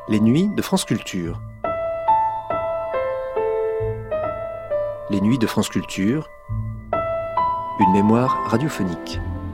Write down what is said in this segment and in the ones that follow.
Les nuits de France Culture. Les nuits de France Culture, une mémoire radiophonique.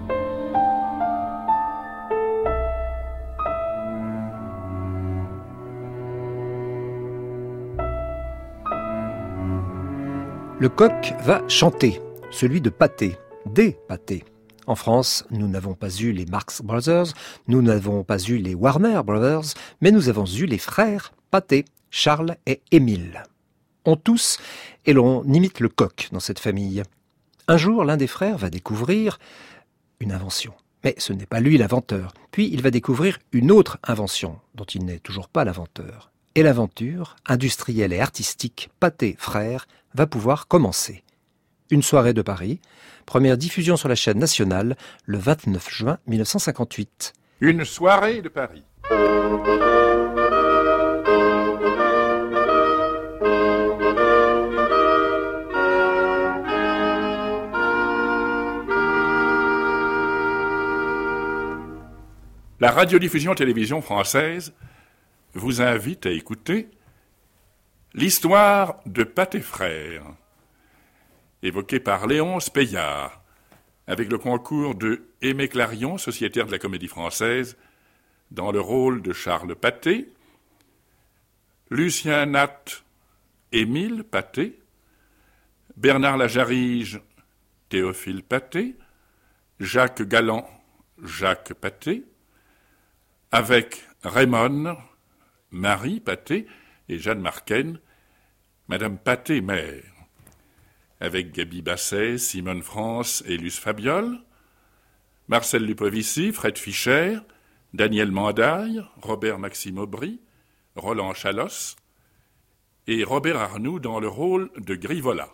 Le coq va chanter, celui de Pathé, des Pathé. En France, nous n'avons pas eu les Marx Brothers, nous n'avons pas eu les Warner Brothers, mais nous avons eu les frères Pathé, Charles et Émile. On tousse et l'on imite le coq dans cette famille. Un jour, l'un des frères va découvrir une invention. Mais ce n'est pas lui l'inventeur. Puis il va découvrir une autre invention, dont il n'est toujours pas l'inventeur. Et l'aventure, industrielle et artistique, Pathé frères, va pouvoir commencer. Une soirée de Paris, première diffusion sur la chaîne nationale, le 29 juin 1958. Une soirée de Paris. La radiodiffusion-télévision française vous invite à écouter l'histoire de Pathé frères, évoquée par Léonce Payard, avec le concours de Aimé Clarion, sociétaire de la Comédie Française, dans le rôle de Charles Pathé, Lucien Nat, Émile Pathé, Bernard Lajarige, Théophile Pathé, Jacques Galland, Jacques Pathé, avec Raymond, Marie Pathé et Jeanne Marquen, Madame Pathé mère, avec Gaby Basset, Simone France et Luce Fabiole, Marcel Lupovici, Fred Fischer, Daniel Mandaille, Robert Maxime Aubry, Roland Chalosse et Robert Arnoux dans le rôle de Grivola.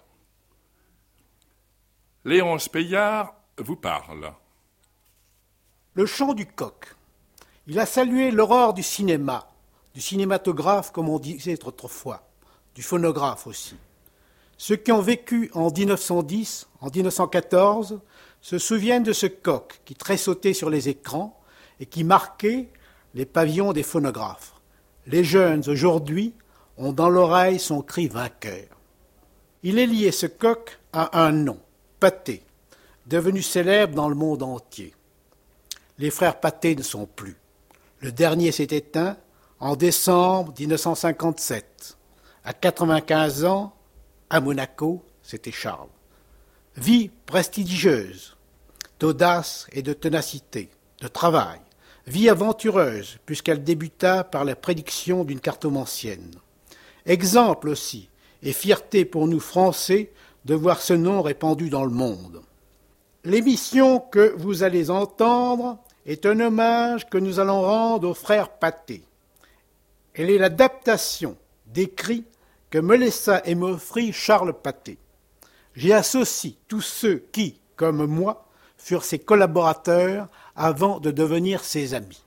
Léonce Payard vous parle. Le chant du coq. Il a salué l'aurore du cinéma, du cinématographe comme on disait autrefois, du phonographe aussi. Ceux qui ont vécu en 1910, en 1914, se souviennent de ce coq qui tressautait sur les écrans et qui marquait les pavillons des phonographes. Les jeunes aujourd'hui ont dans l'oreille son cri vainqueur. Il est lié, ce coq, à un nom, Pathé, devenu célèbre dans le monde entier. Les frères Pathé ne sont plus. Le dernier s'est éteint en décembre 1957. À 95 ans, à Monaco, c'était Charles. Vie prestigieuse, d'audace et de ténacité, de travail. Vie aventureuse, puisqu'elle débuta par la prédiction d'une cartomancienne. Exemple aussi, et fierté pour nous Français de voir ce nom répandu dans le monde. L'émission que vous allez entendre est un hommage que nous allons rendre aux frères Pathé. Elle est l'adaptation d'écrits que me laissa et m'offrit Charles Pathé. J'y associe tous ceux qui, comme moi, furent ses collaborateurs avant de devenir ses amis.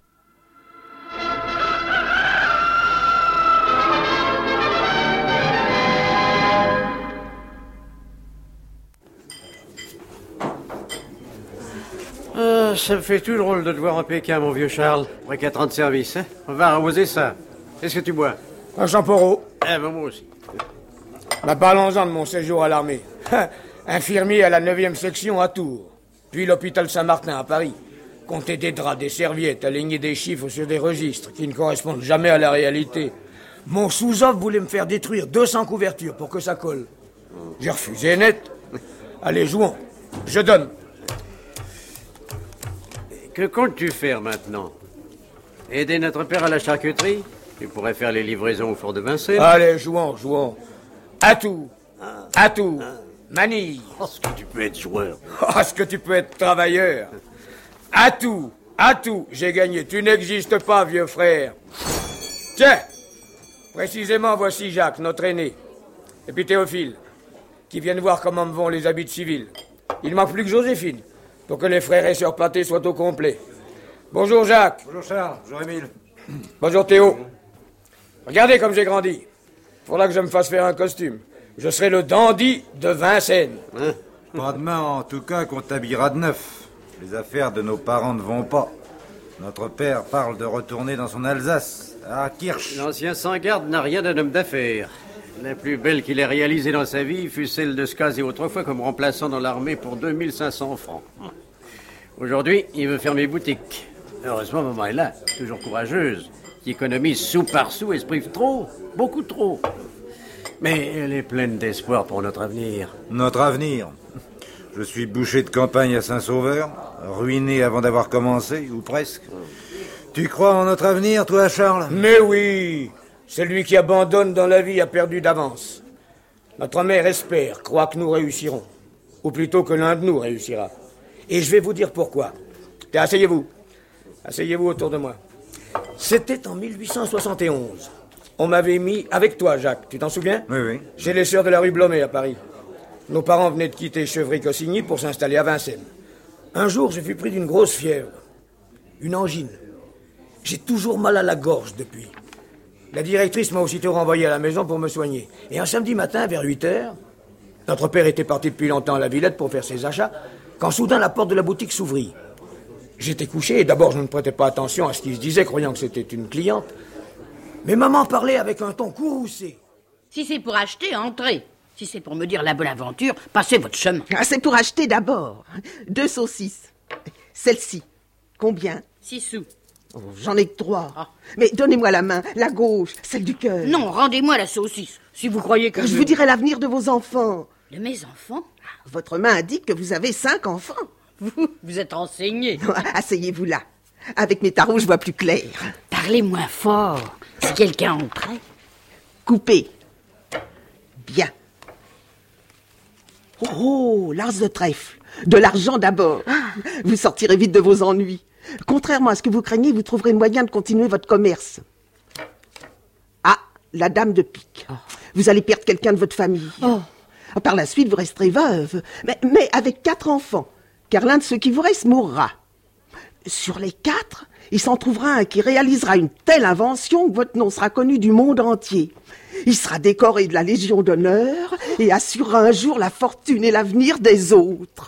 Ça me fait tout drôle de te voir en Pékin, mon vieux Charles. Après 4 ans de service, hein. On va arroser ça. Qu'est-ce que tu bois? Un champoro. Eh ben, moi aussi. Parlons-en de mon séjour à l'armée. Infirmier à la 9e section à Tours. Puis l'hôpital Saint-Martin à Paris. Compter des draps, des serviettes, aligner des chiffres sur des registres qui ne correspondent jamais à la réalité. Mon sous-off voulait me faire détruire 200 couvertures pour que ça colle. J'ai refusé net. Allez, jouons. Je donne. Que comptes-tu faire maintenant? Aider notre père à la charcuterie? Tu pourrais faire les livraisons au fort de Vincennes. Allez, jouons. Atout. Manille. Oh, ce que tu peux être joueur. Oh, ce que tu peux être travailleur. Atout. J'ai gagné. Tu n'existes pas, vieux frère. Tiens. Précisément, voici Jacques, notre aîné. Et puis Théophile, qui viennent voir comment me vont les habits de civil. Il manque plus que Joséphine, pour que les frères et sœurs Pathé soient au complet. Bonjour Jacques. Bonjour Charles, bonjour Émile. Bonjour Théo. Regardez comme j'ai grandi. Faudra que je me fasse faire un costume. Je serai le dandy de Vincennes. Hein? Pas demain en tout cas qu'on t'habillera de neuf. Les affaires de nos parents ne vont pas. Notre père parle de retourner dans son Alsace, à Kirch. L'ancien sans-garde n'a rien d'un homme d'affaires. La plus belle qu'il ait réalisée dans sa vie fut celle de se caser autrefois comme remplaçant dans l'armée pour 2500 francs. Aujourd'hui, il veut fermer boutique. Heureusement, maman est là, toujours courageuse, qui économise sou par sou et se prive trop, beaucoup trop. Mais elle est pleine d'espoir pour notre avenir. Notre avenir? Je suis boucher de campagne à Saint-Sauveur, ruiné avant d'avoir commencé, ou presque. Tu crois en notre avenir, toi, Charles? Mais oui! Celui qui abandonne dans la vie a perdu d'avance. Notre mère espère, croit que nous réussirons. Ou plutôt que l'un de nous réussira. Et je vais vous dire pourquoi. Asseyez-vous. Asseyez-vous autour de moi. C'était en 1871. On m'avait mis avec toi, Jacques. Tu t'en souviens? Oui, oui. Chez les sœurs de la rue Blomet à Paris. Nos parents venaient de quitter Chevry-Cossigny pour s'installer à Vincennes. Un jour, je fus pris d'une grosse fièvre. Une angine. J'ai toujours mal à la gorge depuis. La directrice m'a aussitôt renvoyé à la maison pour me soigner. Et un samedi matin, vers 8h, notre père était parti depuis longtemps à la Villette pour faire ses achats, quand soudain la porte de la boutique s'ouvrit. J'étais couché et d'abord je ne prêtais pas attention à ce qu'il se disait, croyant que c'était une cliente. Mais maman parlait avec un ton courroucé. Si c'est pour acheter, entrez. Si c'est pour me dire la bonne aventure, passez votre chemin. Ah, c'est pour acheter d'abord. 2 saucisses. Celle-ci. Combien? 6 sous. Oh, j'en ai que 3. Ah. Mais donnez-moi la main, la gauche, celle du cœur. Non, rendez-moi la saucisse, si vous croyez que Je vous dirai l'avenir de vos enfants. De mes enfants? Votre main indique que vous avez 5 enfants. Vous êtes renseigné. Asseyez-vous là. Avec mes tarots, je vois plus clair. Parlez moins fort, si quelqu'un entrait. Coupez. Bien. Oh, l'ars de trèfle. De l'argent d'abord. Vous sortirez vite de vos ennuis. Contrairement à ce que vous craignez, vous trouverez le moyen de continuer votre commerce. Ah, la dame de pique. Vous allez perdre quelqu'un de votre famille. Par la suite, vous resterez veuve, mais avec 4 enfants, car l'un de ceux qui vous reste mourra. Sur les 4, il s'en trouvera un qui réalisera une telle invention que votre nom sera connu du monde entier. Il sera décoré de la Légion d'honneur et assurera un jour la fortune et l'avenir des autres.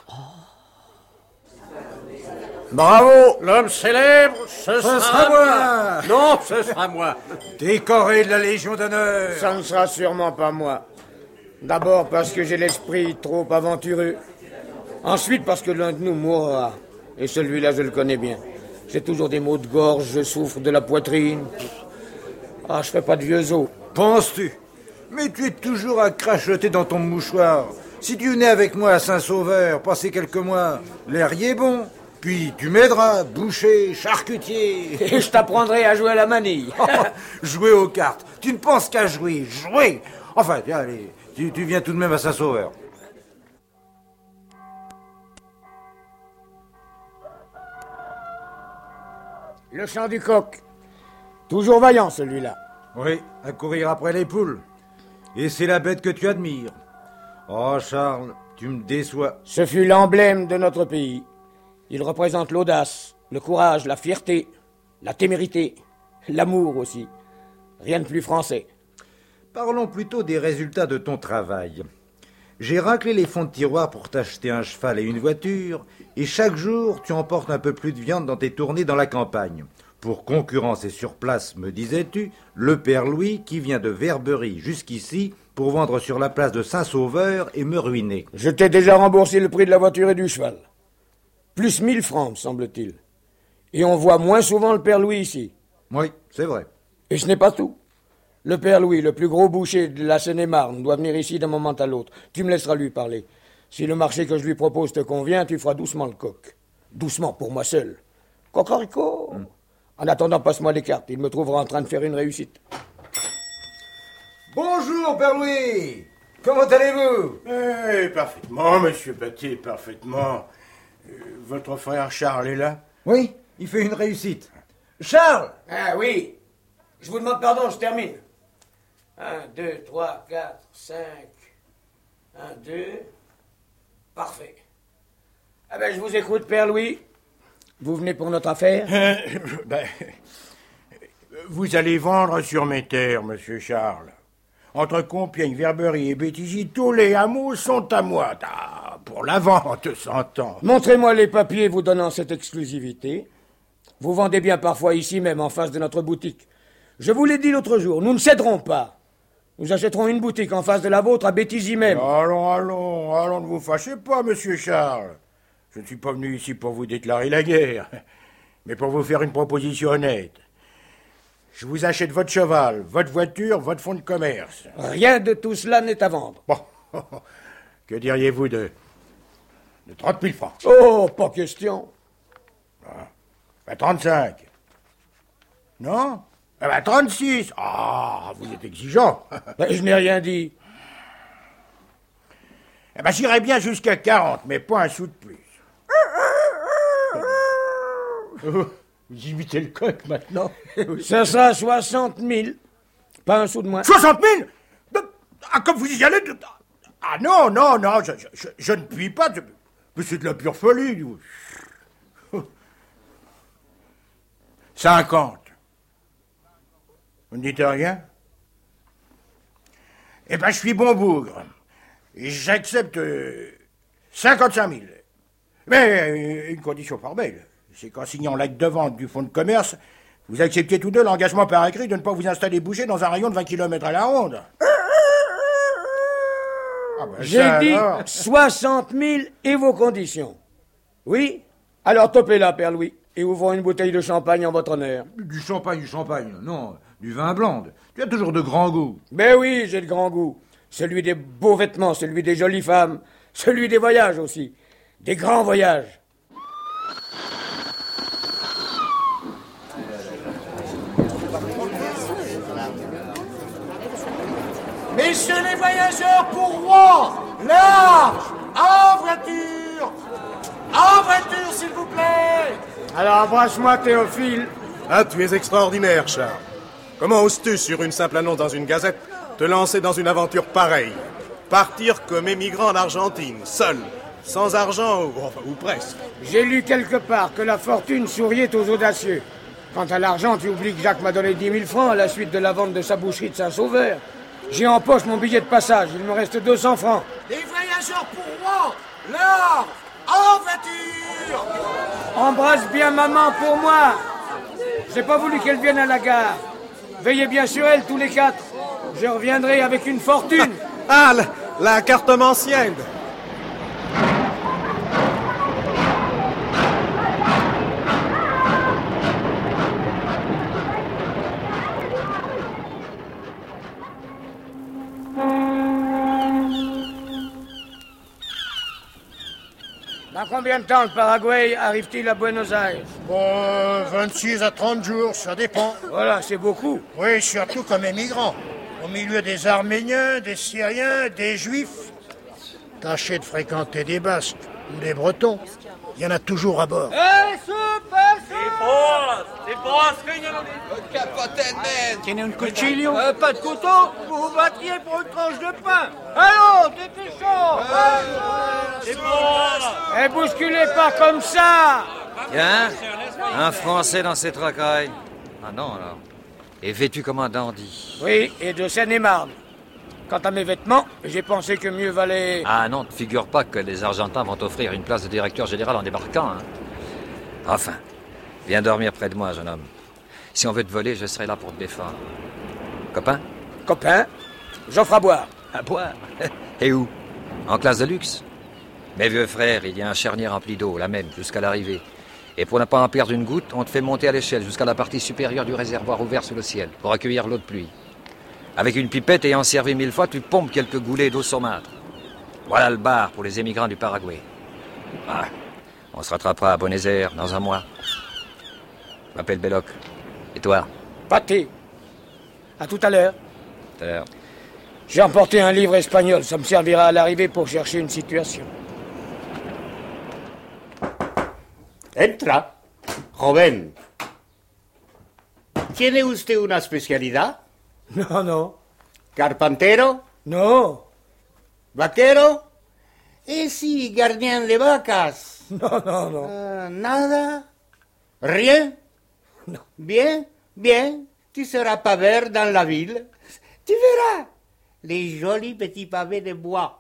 Bravo! L'homme célèbre, ce sera moi! Non, ce sera moi! Décoré de la Légion d'honneur. Ça ne sera sûrement pas moi. D'abord parce que j'ai l'esprit trop aventureux. Ensuite parce que l'un de nous mourra. Et celui-là, je le connais bien. J'ai toujours des maux de gorge, je souffre de la poitrine. Ah, je fais pas de vieux os. Penses-tu? Mais tu es toujours à crachoter dans ton mouchoir. Si tu venais avec moi à Saint-Sauveur, passer quelques mois, l'air y est bon. Puis tu m'aideras, boucher, charcutier. Et je t'apprendrai à jouer à la manille. Jouer aux cartes. Tu ne penses qu'à jouer. Jouer. Enfin, tiens, allez, tu viens tout de même à Saint-Sauveur. Le chant du coq. Toujours vaillant, celui-là. Oui, à courir après les poules. Et c'est la bête que tu admires. Oh, Charles, tu me déçois. Ce fut l'emblème de notre pays. Il représente l'audace, le courage, la fierté, la témérité, l'amour aussi. Rien de plus français. Parlons plutôt des résultats de ton travail. J'ai raclé les fonds de tiroir pour t'acheter un cheval et une voiture, et chaque jour, tu emportes un peu plus de viande dans tes tournées dans la campagne. Pour concurrencer sur place, me disais-tu, le père Louis qui vient de Verberie jusqu'ici pour vendre sur la place de Saint-Sauveur et me ruiner. Je t'ai déjà remboursé le prix de la voiture et du cheval. Plus 1000 francs, me semble-t-il. Et on voit moins souvent le père Louis ici. Oui, c'est vrai. Et ce n'est pas tout. Le père Louis, le plus gros boucher de la Seine-et-Marne, doit venir ici d'un moment à l'autre. Tu me laisseras lui parler. Si le marché que je lui propose te convient, tu feras doucement le coq. Doucement, pour moi seul. Cocorico. En attendant, passe-moi les cartes. Il me trouvera en train de faire une réussite. Bonjour, père Louis. Comment allez-vous? Parfaitement, monsieur Batté, parfaitement. Votre frère Charles est là? Oui, il fait une réussite. Charles! Ah oui. Je vous demande pardon, je termine. 1, 2, 3, 4, 5. 1, 2. Parfait. Ah ben, je vous écoute, père Louis. Vous venez pour notre affaire? Vous allez vendre sur mes terres, monsieur Charles. Entre Compiègne, Verberie et Béthisy, tous les hameaux sont à moi. Pour la vente, s'entend. Montrez-moi les papiers vous donnant cette exclusivité, Vous vendez bien parfois ici même, en face de notre boutique. Je vous l'ai dit l'autre jour, nous ne céderons pas. Nous achèterons une boutique en face de la vôtre à Béthisy même. Allons, ne vous fâchez pas, monsieur Charles. Je ne suis pas venu ici pour vous déclarer la guerre, mais pour vous faire une proposition honnête. Je vous achète votre cheval, votre voiture, votre fonds de commerce. Rien de tout cela n'est à vendre. Bon, que diriez-vous de 30 000 francs? Oh, pas question. 35. Non? 36. Ah, vous êtes exigeant. Je n'ai rien dit. J'irai bien jusqu'à 40, mais pas un sou de plus. Vous imitez le coq maintenant. Ça sera 60 000. Pas un sou de moins. 60 000? Ah, comme vous y allez... Ah non, je ne puis pas. Mais c'est de la pure folie. 50. Vous ne dites rien? Je suis bon bougre. J'accepte 55 000. Mais une condition formelle, c'est qu'en signant l'acte de vente du fonds de commerce, vous acceptiez tous deux l'engagement par écrit de ne pas vous installer boucher dans un rayon de 20 km à la ronde. J'ai dit 60 000 et vos conditions. Oui? Alors topez-la, Père Louis, et ouvrons une bouteille de champagne en votre honneur. Du champagne, non, du vin blanc. Tu as toujours de grand goût. Ben oui, j'ai de grand goût. Celui des beaux vêtements, celui des jolies femmes, celui des voyages aussi. Des grands voyages. Messieurs les voyageurs pour Rouen, large, en voiture, s'il vous plaît. Alors embrasse-moi, Théophile. Ah, tu es extraordinaire, Charles. Comment oses-tu, sur une simple annonce dans une gazette, te lancer dans une aventure pareille? Partir comme émigrant en Argentine, seul, sans argent ou presque. J'ai lu quelque part que la fortune souriait aux audacieux. Quant à l'argent, tu oublies que Jacques m'a donné 10 000 francs à la suite de la vente de sa boucherie de Saint-Sauveur. J'ai en poche mon billet de passage, il me reste 200 francs. Les voyageurs pour Rouen, large, en voiture. Embrasse bien maman pour moi. J'ai pas voulu qu'elle vienne à la gare. Veillez bien sur elle tous les quatre. Je reviendrai avec une fortune. Ah, la cartomancienne. Dans combien de temps le Paraguay arrive-t-il à Buenos Aires? 26 à 30 jours, ça dépend. Voilà, c'est beaucoup. Oui, surtout comme émigrant. Au milieu des Arméniens, des Syriens, des Juifs. Tâchez de fréquenter des Basques ou des Bretons. Il y en a toujours à bord. Tiene un cuchillo? Pas de couteau? Vous vous battriez pour une tranche de pain. Allons, dépêchons. Et bousculez pas comme ça. Tiens, un Français dans cette racaille. Ah non, alors. Et vêtu comme un dandy. Oui, et de Seine-et-Marne. Quant à mes vêtements, j'ai pensé que mieux valait... Ah non, ne te figure pas que les Argentins vont t'offrir une place de directeur général en débarquant, hein. Enfin, viens dormir près de moi, jeune homme. Si on veut te voler, je serai là pour te défendre. Copain? Copain? J'offre à boire. À boire? Et où? En classe de luxe? Mes vieux frères, il y a un charnier rempli d'eau, la même, jusqu'à l'arrivée. Et pour ne pas en perdre une goutte, on te fait monter à l'échelle jusqu'à la partie supérieure du réservoir ouvert sous le ciel, pour accueillir l'eau de pluie. Avec une pipette ayant servi 1000 fois, tu pompes quelques goulets d'eau saumâtre. Voilà le bar pour les émigrants du Paraguay. Ah, on se rattrapera à Buenos Aires dans un mois. Je m'appelle Belloc. Et toi? Pâté. À tout à l'heure. Tout à l'heure. J'ai emporté un livre espagnol. Ça me servira à l'arrivée pour chercher une situation. Entra, joven. ¿Tiene usted una especialidad? No. ¿Carpintero? No. ¿Vaquero? Sí, gardien de vacas. No. ¿Nada? ¿Rien? No. Bien. Tu seras paveur dans la ville. Tu verras. Les jolis petits pavés de bois.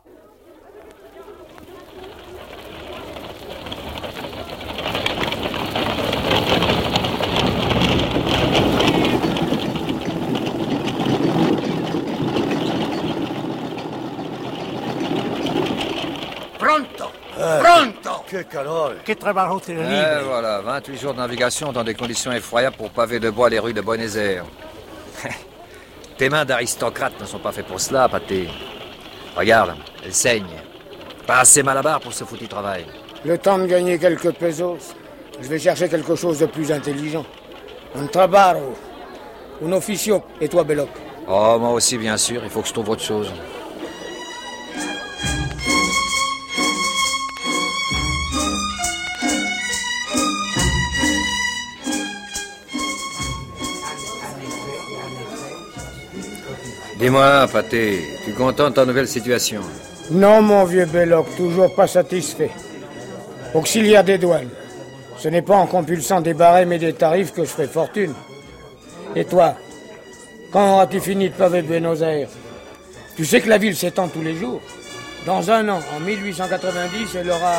Che calore. Che trabajo terrible. Voilà, 28 jours de navigation dans des conditions effroyables pour paver de bois les rues de Buenos Aires. Tes mains d'aristocrate ne sont pas faites pour cela, Paté. Regarde, elles saignent. Pas assez malabar pour ce foutu travail. Le temps de gagner quelques pesos, je vais chercher quelque chose de plus intelligent. Un trabajo, un officio. Et toi, Belloc? Oh, moi aussi, bien sûr. Il faut que je trouve autre chose. Dis-moi, Paté, tu es content de ta nouvelle situation? Non, mon vieux Belloc, toujours pas satisfait. Auxiliaire des douanes. Ce n'est pas en compulsant des barèmes et des tarifs que je ferai fortune. Et toi, quand auras-tu fini de paver Buenos Aires? Tu sais que la ville s'étend tous les jours. Dans un an, en 1890, elle aura...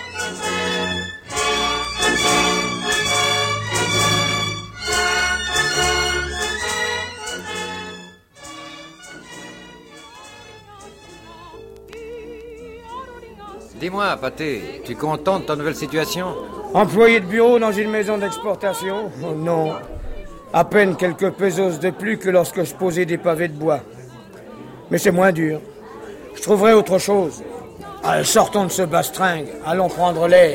Dis-moi, Paté, tu es content de ta nouvelle situation? Employé de bureau dans une maison d'exportation? Oh non. À peine quelques pesos de plus que lorsque je posais des pavés de bois. Mais c'est moins dur. Je trouverai autre chose. Allez, sortons de ce bastringue. Allons prendre l'air.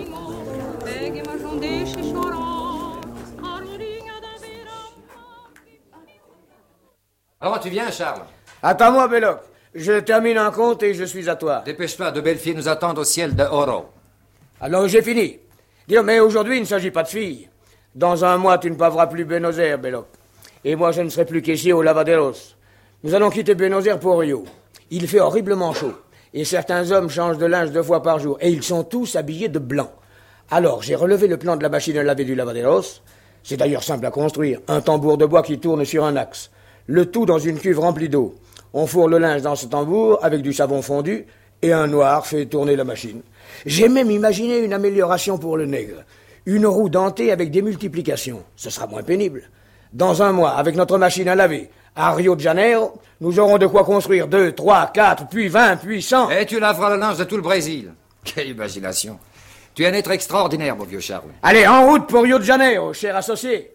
Alors, tu viens, Charles? Attends-moi, Belloc. Je termine un compte et je suis à toi. Dépêche-toi, de belles filles nous attendent au ciel de Oro. Alors, j'ai fini. Dis, mais aujourd'hui, il ne s'agit pas de filles. Dans un mois, tu ne paveras plus Buenos Aires, Belloc. Et moi, je ne serai plus caissier au Lavaderos. Nous allons quitter Buenos Aires pour Rio. Il fait horriblement chaud. Et certains hommes changent de linge 2 fois par jour. Et ils sont tous habillés de blanc. Alors, j'ai relevé le plan de la machine à laver du Lavaderos. C'est d'ailleurs simple à construire. Un tambour de bois qui tourne sur un axe. Le tout dans une cuve remplie d'eau. On fourre le linge dans ce tambour avec du savon fondu et un noir fait tourner la machine. J'ai même imaginé une amélioration pour le nègre. Une roue dentée avec des multiplications. Ce sera moins pénible. Dans un mois, avec notre machine à laver, à Rio de Janeiro, nous aurons de quoi construire 2, 3, 4, puis 20, puis 100. Et tu laveras le linge de tout le Brésil. Quelle imagination. Tu es un être extraordinaire, mon vieux Charles. Allez, en route pour Rio de Janeiro, cher associé.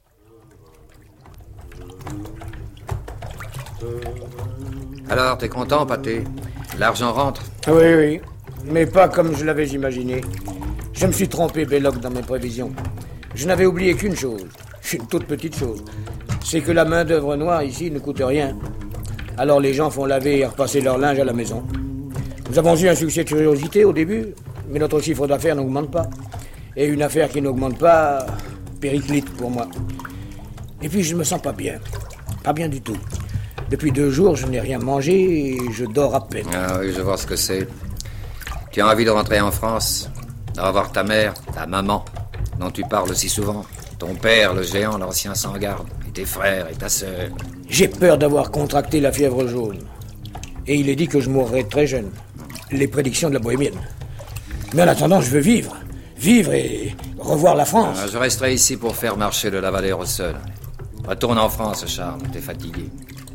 Alors, t'es content, Paté? L'argent rentre? Oui, oui. Mais pas comme je l'avais imaginé. Je me suis trompé, Belloc, dans mes prévisions. Je n'avais oublié qu'une chose. Une toute petite chose. C'est que la main-d'œuvre noire ici ne coûte rien. Alors les gens font laver et repasser leur linge à la maison. Nous avons eu un succès de curiosité au début, mais notre chiffre d'affaires n'augmente pas. Et une affaire qui n'augmente pas, périclite pour moi. Et puis je ne me sens pas bien. Pas bien du tout. Depuis 2 jours, je n'ai rien mangé et je dors à peine. Ah oui, je vois ce que c'est. Tu as envie de rentrer en France, de revoir ta mère, ta maman, dont tu parles si souvent, ton père, le géant, l'ancien sans-garde, et tes frères et ta sœur. J'ai peur d'avoir contracté la fièvre jaune. Et il est dit que je mourrai très jeune. Les prédictions de la bohémienne. Mais en attendant, je veux vivre. Vivre et revoir la France. Je resterai ici pour faire marcher le Lavadero seul. Retourne en France, Charles, t'es fatigué.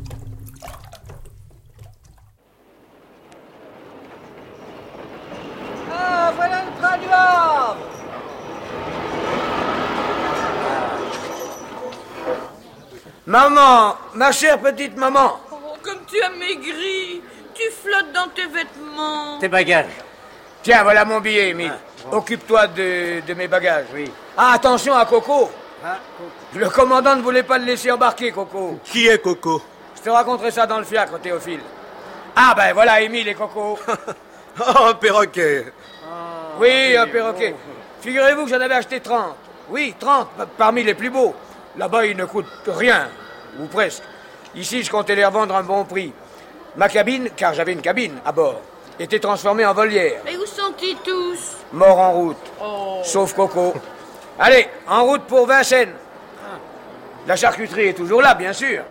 Ah, voilà le train du Havre. Maman, ma chère petite maman. Oh, comme tu as maigri. Tu flottes dans tes vêtements. Tes bagages. Tiens, voilà mon billet, Émile. Occupe-toi de mes bagages. Oui. Ah, attention à Coco. Le commandant ne voulait pas le laisser embarquer, Coco. Qui est Coco? Je te raconterai ça dans le fiacre, Théophile. Ah, ben voilà Émile et Coco. Oh, un perroquet. Oui, un perroquet. Figurez-vous que j'en avais acheté 30. Oui, 30, parmi les plus beaux. Là-bas, ils ne coûtent rien, ou presque. Ici, je comptais les revendre à un bon prix. Ma cabine, car j'avais une cabine à bord, était transformée en volière. Mais où sont-ils tous? Morts en route. Oh. Sauf Coco. Allez, en route pour Vincennes. La charcuterie est toujours là, bien sûr.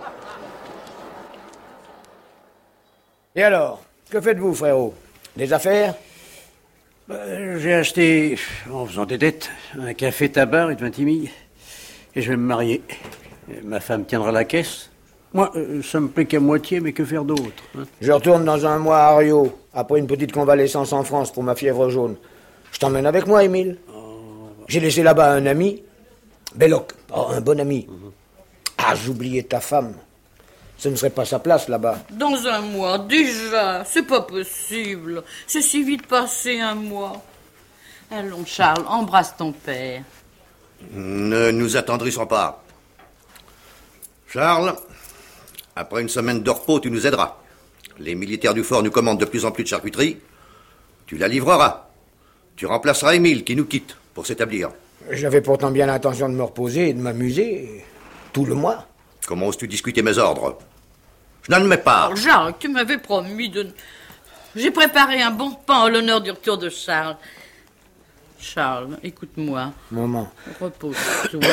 Et alors, que faites-vous, frérot? Des affaires? J'ai acheté, en faisant des dettes, un café-tabac et de 20 milles. Et je vais me marier. Ma femme tiendra la caisse. Moi, ça me plaît qu'à moitié, mais que faire d'autre, hein? Je retourne dans un mois à Rio, après une petite convalescence en France pour ma fièvre jaune. Je t'emmène avec moi, Émile. J'ai laissé là-bas un ami, Belloc, un bon ami. Ah, j'oubliais ta femme. Ce ne serait pas sa place là-bas. Dans un mois, déjà. C'est pas possible. C'est si vite passé un mois. Allons, Charles, embrasse ton père. Ne nous attendrissons pas. Charles, après une semaine de repos, tu nous aideras. Les militaires du fort nous commandent de plus en plus de charcuterie. Tu la livreras. Tu remplaceras Émile qui nous quitte pour s'établir. J'avais pourtant bien l'intention de me reposer et de m'amuser tout le mois. Comment oses-tu discuter mes ordres? Je n'admets pas. Oh, Jacques, tu m'avais promis de... J'ai préparé un bon pain à l'honneur du retour de Charles. Charles, écoute-moi. Maman. Repose-toi.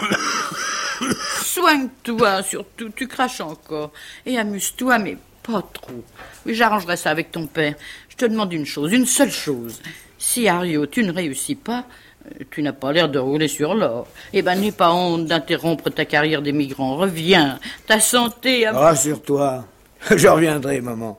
Soigne-toi, surtout. Tu craches encore. Et amuse-toi, mais pas trop. Oui, j'arrangerai ça avec ton père. Je te demande une chose, une seule chose. Si, Ario, tu ne réussis pas, tu n'as pas l'air de rouler sur l'or. Eh ben, n'aie pas honte d'interrompre ta carrière d'émigrant. Reviens. Ta santé... Rassure-toi. Je reviendrai, maman.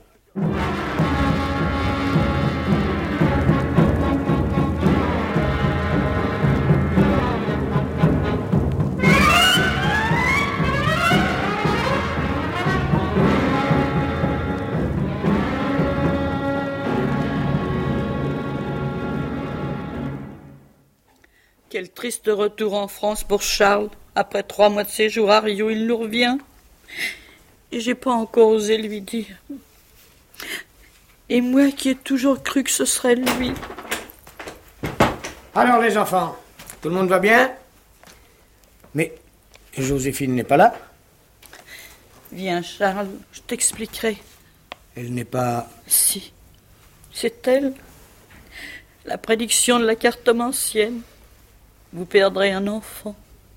Quel triste retour en France pour Charles. Après 3 mois de séjour à Rio, il nous revient. Et j'ai pas encore osé lui dire. Et moi qui ai toujours cru que ce serait lui. Alors les enfants, tout le monde va bien? Mais Joséphine n'est pas là? Viens, Charles, je t'expliquerai. Elle n'est pas... Si, c'est elle. La prédiction de la cartomancienne. Vous perdrez un enfant.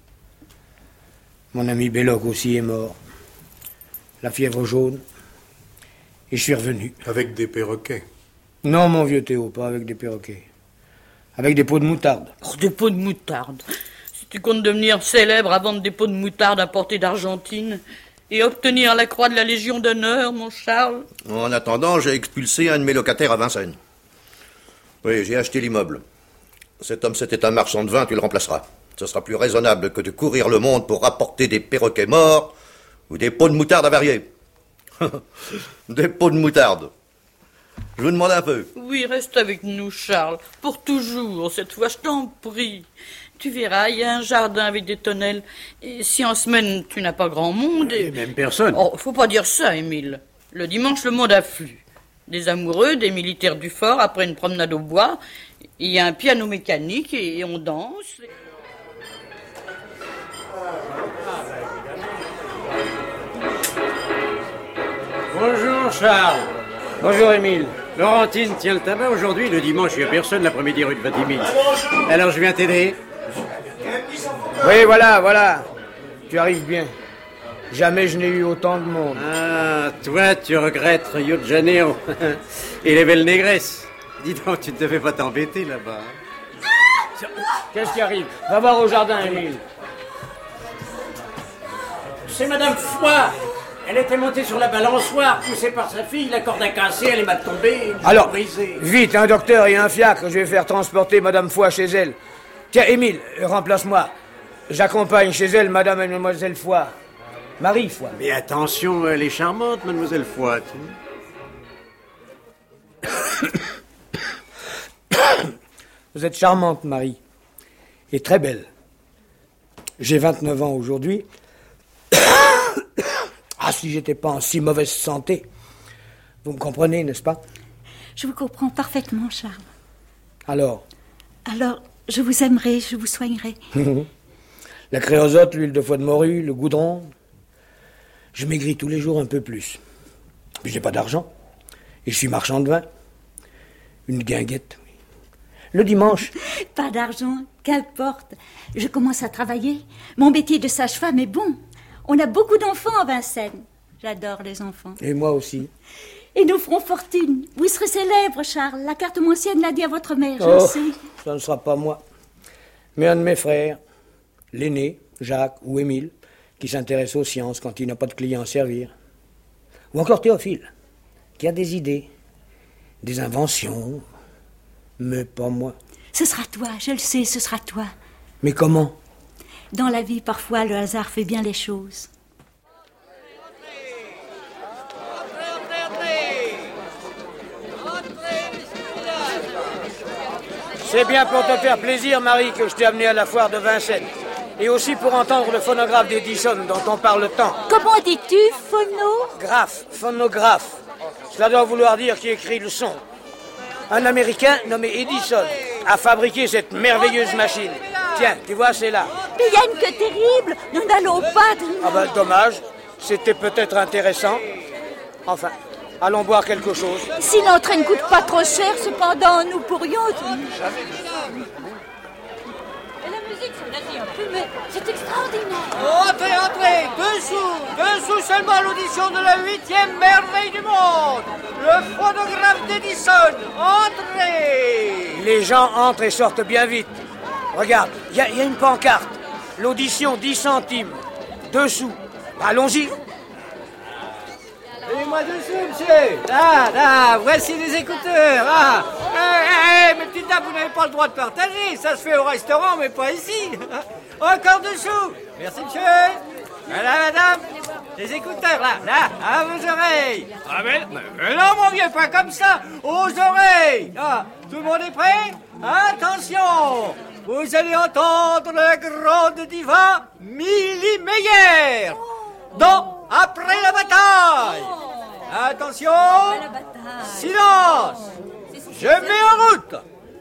Mon ami Belloc aussi est mort. La fièvre jaune. Et je suis revenu. Avec des perroquets? Non, mon vieux Théo, pas avec des perroquets. Avec des pots de moutarde. Oh, des pots de moutarde. Si tu comptes devenir célèbre à vendre des pots de moutarde importés d'Argentine et obtenir la croix de la Légion d'honneur, mon Charles. En attendant, j'ai expulsé un de mes locataires à Vincennes. Oui, j'ai acheté l'immeuble. Cet homme, c'était un marchand de vin, tu le remplaceras. Ce sera plus raisonnable que de courir le monde pour rapporter des perroquets morts ou des pots de moutarde avariés. Des pots de moutarde. Je vous demande un peu. Oui, reste avec nous, Charles. Pour toujours, cette fois, je t'en prie. Tu verras, il y a un jardin avec des tonnelles. Et si en semaine, tu n'as pas grand monde... Et même personne. Oh, faut pas dire ça, Émile. Le dimanche, le monde afflue. Des amoureux, des militaires du fort, après une promenade au bois. Il y a un piano mécanique et on danse. Bonjour, Charles. Bonjour, Émile. Laurentine tient le tabac aujourd'hui. Le dimanche, il n'y a personne l'après-midi rue de Vatimille. Alors, je viens t'aider. Oui, voilà. Tu arrives bien. Jamais je n'ai eu autant de monde. Ah, toi, tu regrettes Rio de Janeiro et les belles négresses. Dis donc, tu ne devais pas t'embêter là-bas. Qu'est-ce qui arrive? Va voir au jardin, Émile. C'est Madame Foy. Elle était montée sur la balançoire, poussée par sa fille. La corde a cassé, elle est mal tombée. Alors, brisée. Vite, un docteur et un fiacre. Je vais faire transporter Madame Foy chez elle. Tiens, Émile, remplace-moi. J'accompagne chez elle Madame et Mademoiselle Foy. Marie Foy. Mais attention, elle est charmante, Mademoiselle Foy. Vous êtes charmante, Marie. Et très belle. J'ai 29 ans aujourd'hui. Ah, si j'étais pas en si mauvaise santé. Vous me comprenez, n'est-ce pas? Je vous comprends parfaitement, Charles. Alors, je vous aimerai, je vous soignerai. La créosote, l'huile de foie de morue, le goudron. Je maigris tous les jours un peu plus. Puis j'ai pas d'argent. Et je suis marchand de vin. Une guinguette. Le dimanche. Pas d'argent, qu'importe. Je commence à travailler. Mon métier de sage-femme est bon. On a beaucoup d'enfants à Vincennes. J'adore les enfants. Et moi aussi. Et nous ferons fortune. Vous serez célèbre, Charles. La cartomancienne l'a dit à votre mère, je Oh, le sais. ça ne sera pas moi. Mais un de mes frères, l'aîné, Jacques ou Émile, qui s'intéresse aux sciences quand il n'a pas de clients à servir. Ou encore Théophile, qui a des idées, des inventions, mais pas moi. Ce sera toi, je le sais, ce sera toi. Mais comment? Dans la vie, parfois, le hasard fait bien les choses. C'est bien pour te faire plaisir, Marie, que je t'ai amené à la foire de Vincennes. Et aussi pour entendre le phonographe d'Edison dont on parle tant. Comment dis-tu, phonographe. Cela doit vouloir dire qui écrit le son. Un Américain nommé Edison a fabriqué cette merveilleuse machine. Tiens, tu vois, c'est là. Mais il y a une queue terrible. Nous n'allons pas de... Ah ben, dommage. C'était peut-être intéressant. Enfin, allons boire quelque chose. Si l'entrée ne coûte pas trop cher, cependant, nous pourrions... Et la musique, c'est un peu, mais c'est extraordinaire. Entrez, 2 sous seulement l'audition de la 8e merveille du monde, le phonographe d'Edison. Entrez. Les gens entrent et sortent bien vite. Regarde, il y a une pancarte. L'audition 10 centimes. 2 sous. Allons-y. Donnez-moi 2 sous, monsieur. Là, voici les écouteurs. Ah. Mes petites dames, vous n'avez pas le droit de partager. Ça se fait au restaurant, mais pas ici. Encore 2 sous. Merci, monsieur. Voilà, madame. Les écouteurs, là, à vos oreilles. Ah, mais non, mon vieux, pas comme ça. Aux oreilles. Ah, tout le monde est prêt? Attention. Vous allez entendre la grande diva Millie Meyer dans Après la bataille. Attention. Silence. Je mets en route.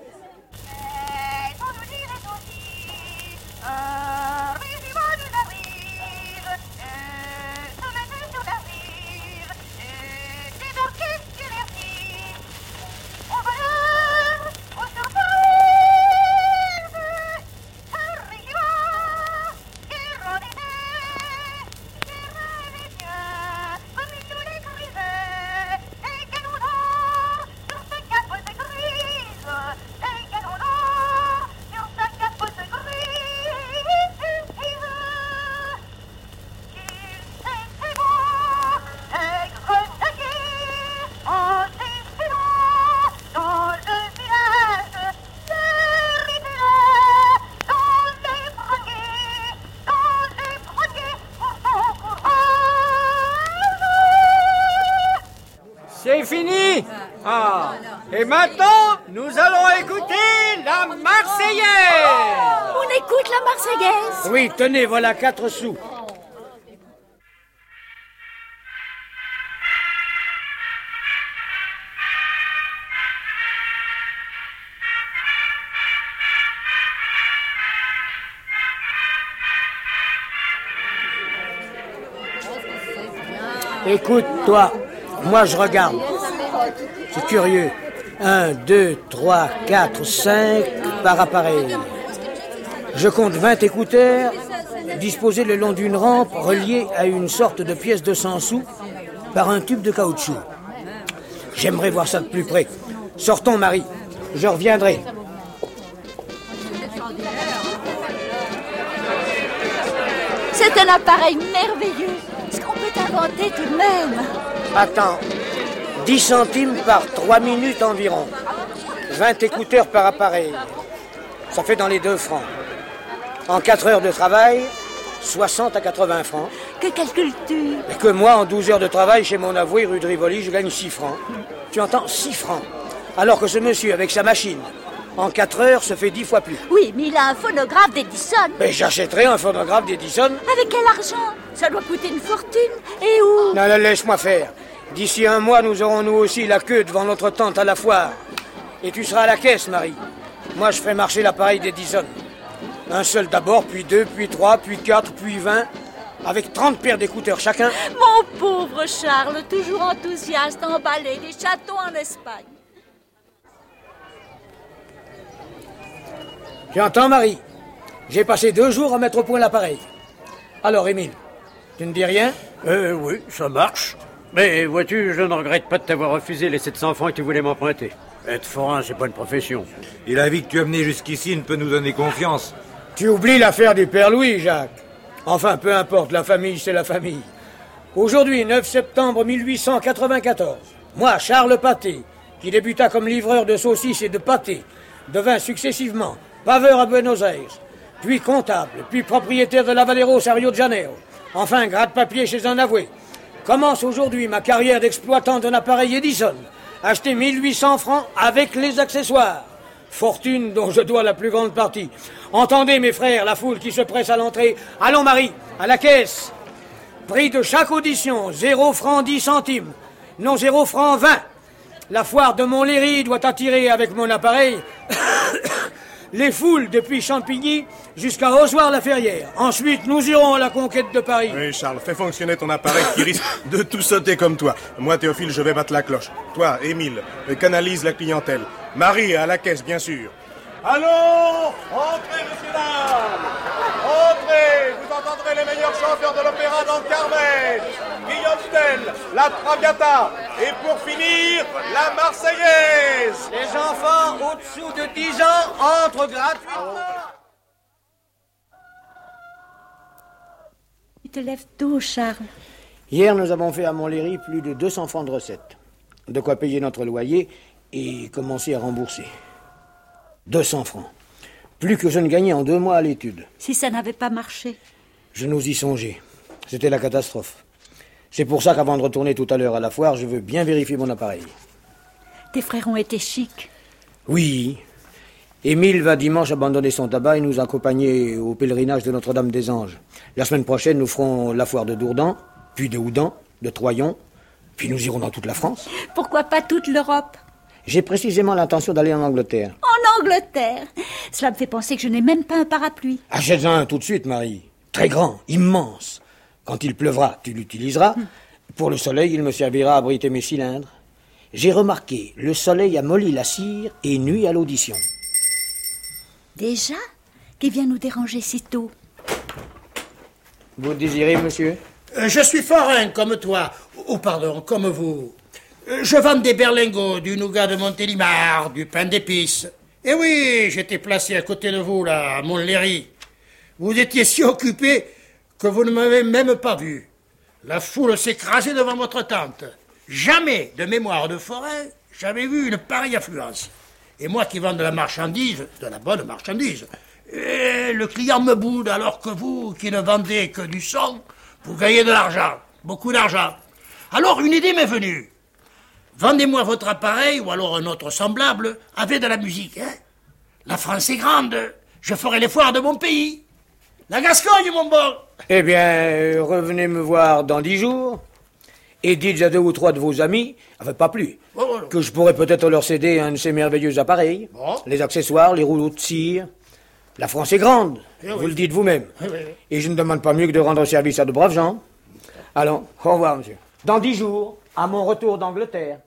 C'est fini. Ah. Et maintenant, nous allons écouter la Marseillaise. On écoute la Marseillaise. Oui, tenez, voilà 4 sous. Écoute, toi, moi je regarde. C'est curieux. 1, 2, 3, 4, 5 par appareil. Je compte 20 écouteurs disposés le long d'une rampe reliée à une sorte de pièce de 100 sous par un tube de caoutchouc. J'aimerais voir ça de plus près. Sortons, Marie. Je reviendrai. C'est un appareil merveilleux. Ce qu'on peut inventer tout de même. Attends. 10 centimes par 3 minutes environ. 20 écouteurs par appareil. Ça fait dans les 2 francs. En 4 heures de travail, 60 à 80 francs. Que calcules-tu? Et que moi, en 12 heures de travail chez mon avoué rue de Rivoli, je gagne 6 francs. Tu entends? 6 francs. Alors que ce monsieur, avec sa machine, en 4 heures, se fait 10 fois plus. Oui, mais il a un phonographe d'Edison. Mais j'achèterai un phonographe d'Edison. Avec quel argent? Ça doit coûter une fortune. Et où? Non, laisse-moi faire. D'ici 1 mois, nous aurons nous aussi la queue devant notre tente à la foire. Et tu seras à la caisse, Marie. Moi, je ferai marcher l'appareil d'Edison. Un seul d'abord, puis 2, puis 3, puis 4, puis 20, avec 30 paires d'écouteurs chacun. Mon pauvre Charles, toujours enthousiaste, emballé des châteaux en Espagne. Tu entends, Marie? J'ai passé 2 jours à mettre au point l'appareil. Alors, Émile, tu ne dis rien? Oui, ça marche. Mais vois-tu, je ne regrette pas de t'avoir refusé les 700 francs que tu voulais m'emprunter. Être forain, c'est pas une profession. Et la vie que tu as menée jusqu'ici ne peut nous donner confiance. Tu oublies l'affaire du Père Louis, Jacques. Enfin, peu importe, la famille, c'est la famille. Aujourd'hui, 9 septembre 1894, moi, Charles Pathé, qui débuta comme livreur de saucisses et de pâtés, devint successivement paveur à Buenos Aires, puis comptable, puis propriétaire de Lavaderos à Rio de Janeiro, enfin gratte-papier chez un avoué. Commence aujourd'hui ma carrière d'exploitant d'un appareil Edison, acheté 1800 francs avec les accessoires. Fortune dont je dois la plus grande partie. Entendez, mes frères, la foule qui se presse à l'entrée. Allons, Marie, à la caisse. Prix de chaque audition, 0 francs 10 centimes. Non, 0 francs 20. La foire de Montlhéry doit attirer avec mon appareil les foules depuis Champigny jusqu'à Ozoir-la-Ferrière. Ensuite, nous irons à la conquête de Paris. Oui, Charles, fais fonctionner ton appareil qui risque de tout sauter comme toi. Moi, Théophile, je vais battre la cloche. Toi, Émile, canalise la clientèle. Marie, à la caisse, bien sûr. Allons, entrez, messieurs, dames. Entrez, vous entendrez les meilleurs chanteurs de l'opéra dans le Carmen. Guillaume Tell, la Traviata. Et pour finir, la Marseillaise. Les enfants au-dessous de 10 ans entrent gratuitement. Tu te lèves tôt, Charles. Hier, nous avons fait à Montlhéry plus de 200 francs de recettes. De quoi payer notre loyer et commencer à rembourser. 200 francs. Plus que je ne gagnais en 2 mois à l'étude. Si ça n'avait pas marché. Je n'ose y songer. C'était la catastrophe. C'est pour ça qu'avant de retourner tout à l'heure à la foire, je veux bien vérifier mon appareil. Tes frères ont été chics. Oui. Émile va dimanche abandonner son tabac et nous accompagner au pèlerinage de Notre-Dame-des-Anges. La semaine prochaine, nous ferons la foire de Dourdan, puis de Houdan, de Troyon, puis nous irons dans toute la France. Pourquoi pas toute l'Europe? J'ai précisément l'intention d'aller en Angleterre. En Angleterre? Cela me fait penser que je n'ai même pas un parapluie. Achète-en un tout de suite, Marie. Très grand, immense. Quand il pleuvra, tu l'utiliseras. Pour le soleil, il me servira à abriter mes cylindres. J'ai remarqué, le soleil amollit la cire et nuit à l'audition. Déjà? Qui vient nous déranger si tôt? Vous désirez, monsieur? Je suis forain, comme toi. Oh, pardon, comme vous. Je vends des berlingots, du nougat de Montélimar, du pain d'épices. Eh oui, j'étais placé à côté de vous, là, à Montlhéry. Vous étiez si occupé que vous ne m'avez même pas vu. La foule s'écrasait devant votre tente. Jamais, de mémoire de forain, j'avais vu une pareille affluence. Et moi qui vends de la marchandise, de la bonne marchandise, et le client me boude alors que vous, qui ne vendez que du son, vous gagnez de l'argent, beaucoup d'argent. Alors une idée m'est venue. Vendez-moi votre appareil, ou alors un autre semblable, avec de la musique. Hein. La France est grande, je ferai les foires de mon pays. La Gascogne, mon bon. Eh bien, revenez me voir dans 10 jours, et dites à 2 ou 3 de vos amis, enfin pas plus, que je pourrais peut-être leur céder un de ces merveilleux appareils, les accessoires, les rouleaux de cire. La France est grande, vous le dites vous-même. Et je ne demande pas mieux que de rendre service à de braves gens. Allons, au revoir, monsieur. Dans 10 jours, à mon retour d'Angleterre.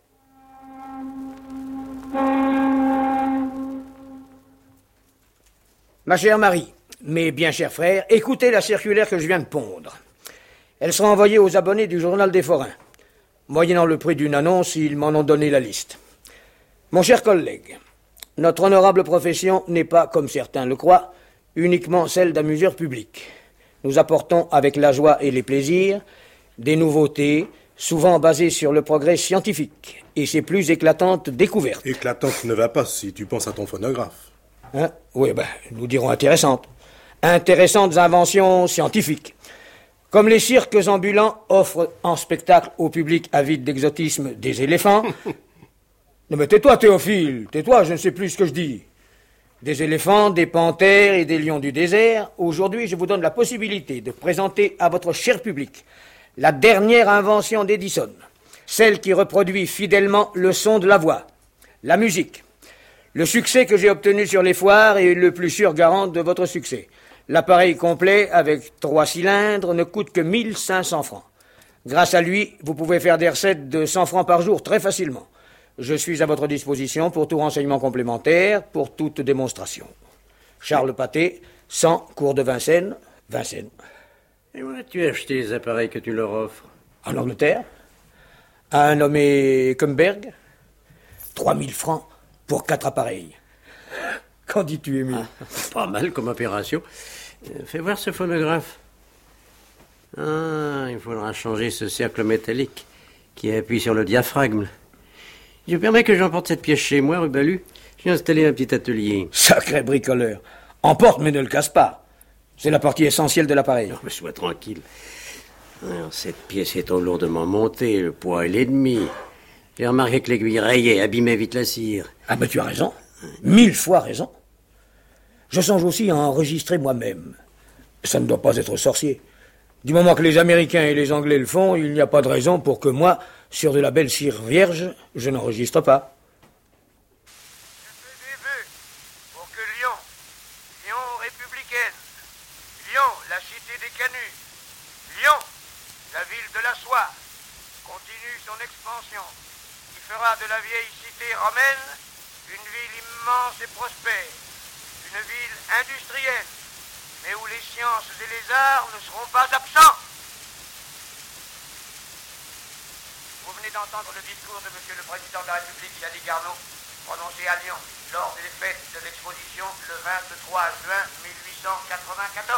Ma chère Marie, mes bien chers frères, écoutez la circulaire que je viens de pondre. Elle sera envoyée aux abonnés du Journal des Forains. Moyennant le prix d'une annonce, ils m'en ont donné la liste. Mon cher collègue, notre honorable profession n'est pas, comme certains le croient, uniquement celle d'amuseur public. Nous apportons avec la joie et les plaisirs des nouveautés, souvent basées sur le progrès scientifique et ses plus éclatantes découvertes. Éclatante ne va pas si tu penses à ton phonographe. Hein? Oui, nous dirons intéressantes. Intéressantes inventions scientifiques. Comme les cirques ambulants offrent en spectacle au public avide d'exotisme des éléphants. Non mais tais-toi, Théophile, tais-toi, je ne sais plus ce que je dis. Des éléphants, des panthères et des lions du désert. Aujourd'hui, je vous donne la possibilité de présenter à votre cher public la dernière invention d'Edison, celle qui reproduit fidèlement le son de la voix, la musique. Le succès que j'ai obtenu sur les foires est le plus sûr garant de votre succès. L'appareil complet, avec 3 cylindres, ne coûte que 1500 francs. Grâce à lui, vous pouvez faire des recettes de 100 francs par jour très facilement. Je suis à votre disposition pour tout renseignement complémentaire, pour toute démonstration. Charles Pathé, 100, cours de Vincennes, Vincennes. Et où as-tu acheté les appareils que tu leur offres? En Angleterre, à un nommé Kumberg, 3000 francs pour 4 appareils. Qu'en dis-tu, Émile? Pas mal comme opération. Fais voir ce phonographe. Ah, il faudra changer ce cercle métallique qui appuie sur le diaphragme. Je permets que j'emporte cette pièce chez moi, Rubalu. J'ai installé un petit atelier. Sacré bricoleur. Emporte, mais ne le casse pas. C'est la partie essentielle de l'appareil. Non, mais sois tranquille. Alors, cette pièce est trop lourdement montée, le poids est l'ennemi. J'ai remarqué que l'aiguille rayait, abîmait vite la cire. Ah, mais tu as raison. 1000 fois raison. Je songe aussi à enregistrer moi-même. Ça ne doit pas être sorcier. Du moment que les Américains et les Anglais le font, il n'y a pas de raison pour que moi, sur de la belle cire vierge, je n'enregistre pas. Pour que Lyon républicaine, Lyon, la cité des canuts, Lyon, la ville de la soie, continue son expansion, qui fera de la vieille cité romaine une ville immense et prospère, une ville industrielle, mais où les sciences et les arts ne seront pas absents. Vous venez d'entendre le discours de Monsieur le Président de la République, Yannick Garneau, prononcé à Lyon lors des fêtes de l'exposition le 23 juin 1894.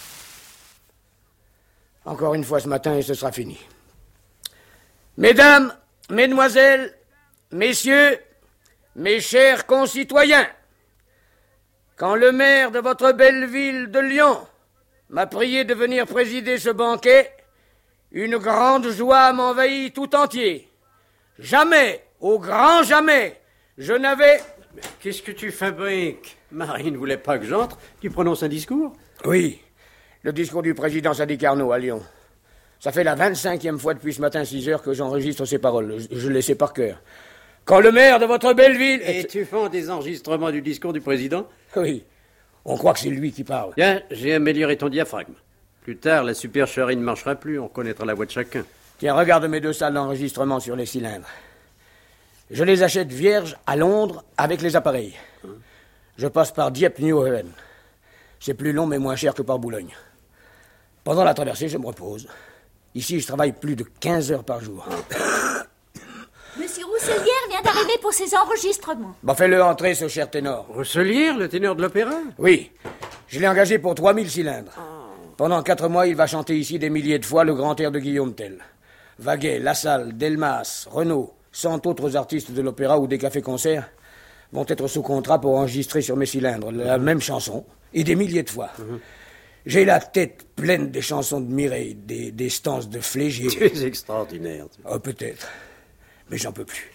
Encore une fois ce matin et ce sera fini. Mesdames, mesdemoiselles, messieurs, mes chers concitoyens, quand le maire de votre belle ville de Lyon m'a prié de venir présider ce banquet, une grande joie m'envahit tout entier. Jamais, au grand jamais, je n'avais... Mais qu'est-ce que tu fabriques? Marie ne voulait pas que j'entre. Tu prononces un discours? Oui, le discours du président Sadi Carnot à Lyon. Ça fait la 25e fois depuis ce matin 6 heures que j'enregistre ces paroles. Je les sais par cœur. Quand le maire de votre belle ville... Et tu fais des enregistrements du discours du président? Oui, on croit que c'est lui qui parle. Bien, j'ai amélioré ton diaphragme. Plus tard, la supercherie ne marchera plus, on connaîtra la voix de chacun. Tiens, regarde mes 2 salles d'enregistrement sur les cylindres. Je les achète vierges à Londres avec les appareils. Je passe par Dieppe, New Haven. C'est plus long mais moins cher que par Boulogne. Pendant la traversée, je me repose. Ici, je travaille plus de 15 heures par jour. Monsieur Rousselière vient d'arriver pour ses enregistrements. Bon, fais-le entrer, ce cher ténor. Rousselière, le ténor de l'opéra? Oui. Je l'ai engagé pour 3000 cylindres. Pendant 4 mois, il va chanter ici des milliers de fois le grand air de Guillaume Tell. Vaguet, Lassalle, Delmas, Renaud, 100 autres artistes de l'opéra ou des cafés-concerts vont être sous contrat pour enregistrer sur mes cylindres la même chanson, et des milliers de fois. J'ai la tête pleine des chansons de Mireille, des stances de Flégier. Tu es extraordinaire. Oh, peut-être. Mais j'en peux plus.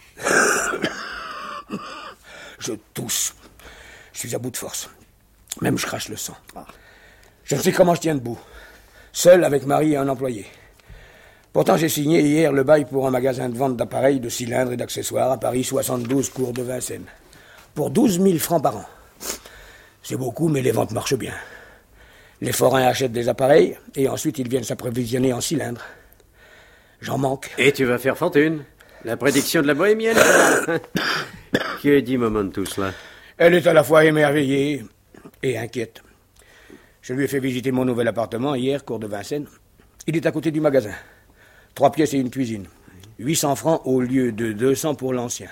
Je tousse. Je suis à bout de force. Même je crache le sang. Je ne sais comment je tiens debout. Seul avec Marie et un employé. Pourtant, j'ai signé hier le bail pour un magasin de vente d'appareils, de cylindres et d'accessoires à Paris 72 cours de Vincennes. Pour 12 000 francs par an. C'est beaucoup, mais les ventes marchent bien. Les forains achètent des appareils et ensuite ils viennent s'approvisionner en cylindres. J'en manque. Et tu vas faire fortune. La prédiction de la bohémienne. Que dit maman de tout cela? Elle est à la fois émerveillée et inquiète. Je lui ai fait visiter mon nouvel appartement hier, cours de Vincennes. Il est à côté du magasin. 3 pièces et une cuisine. 800 francs au lieu de 200 pour l'ancien.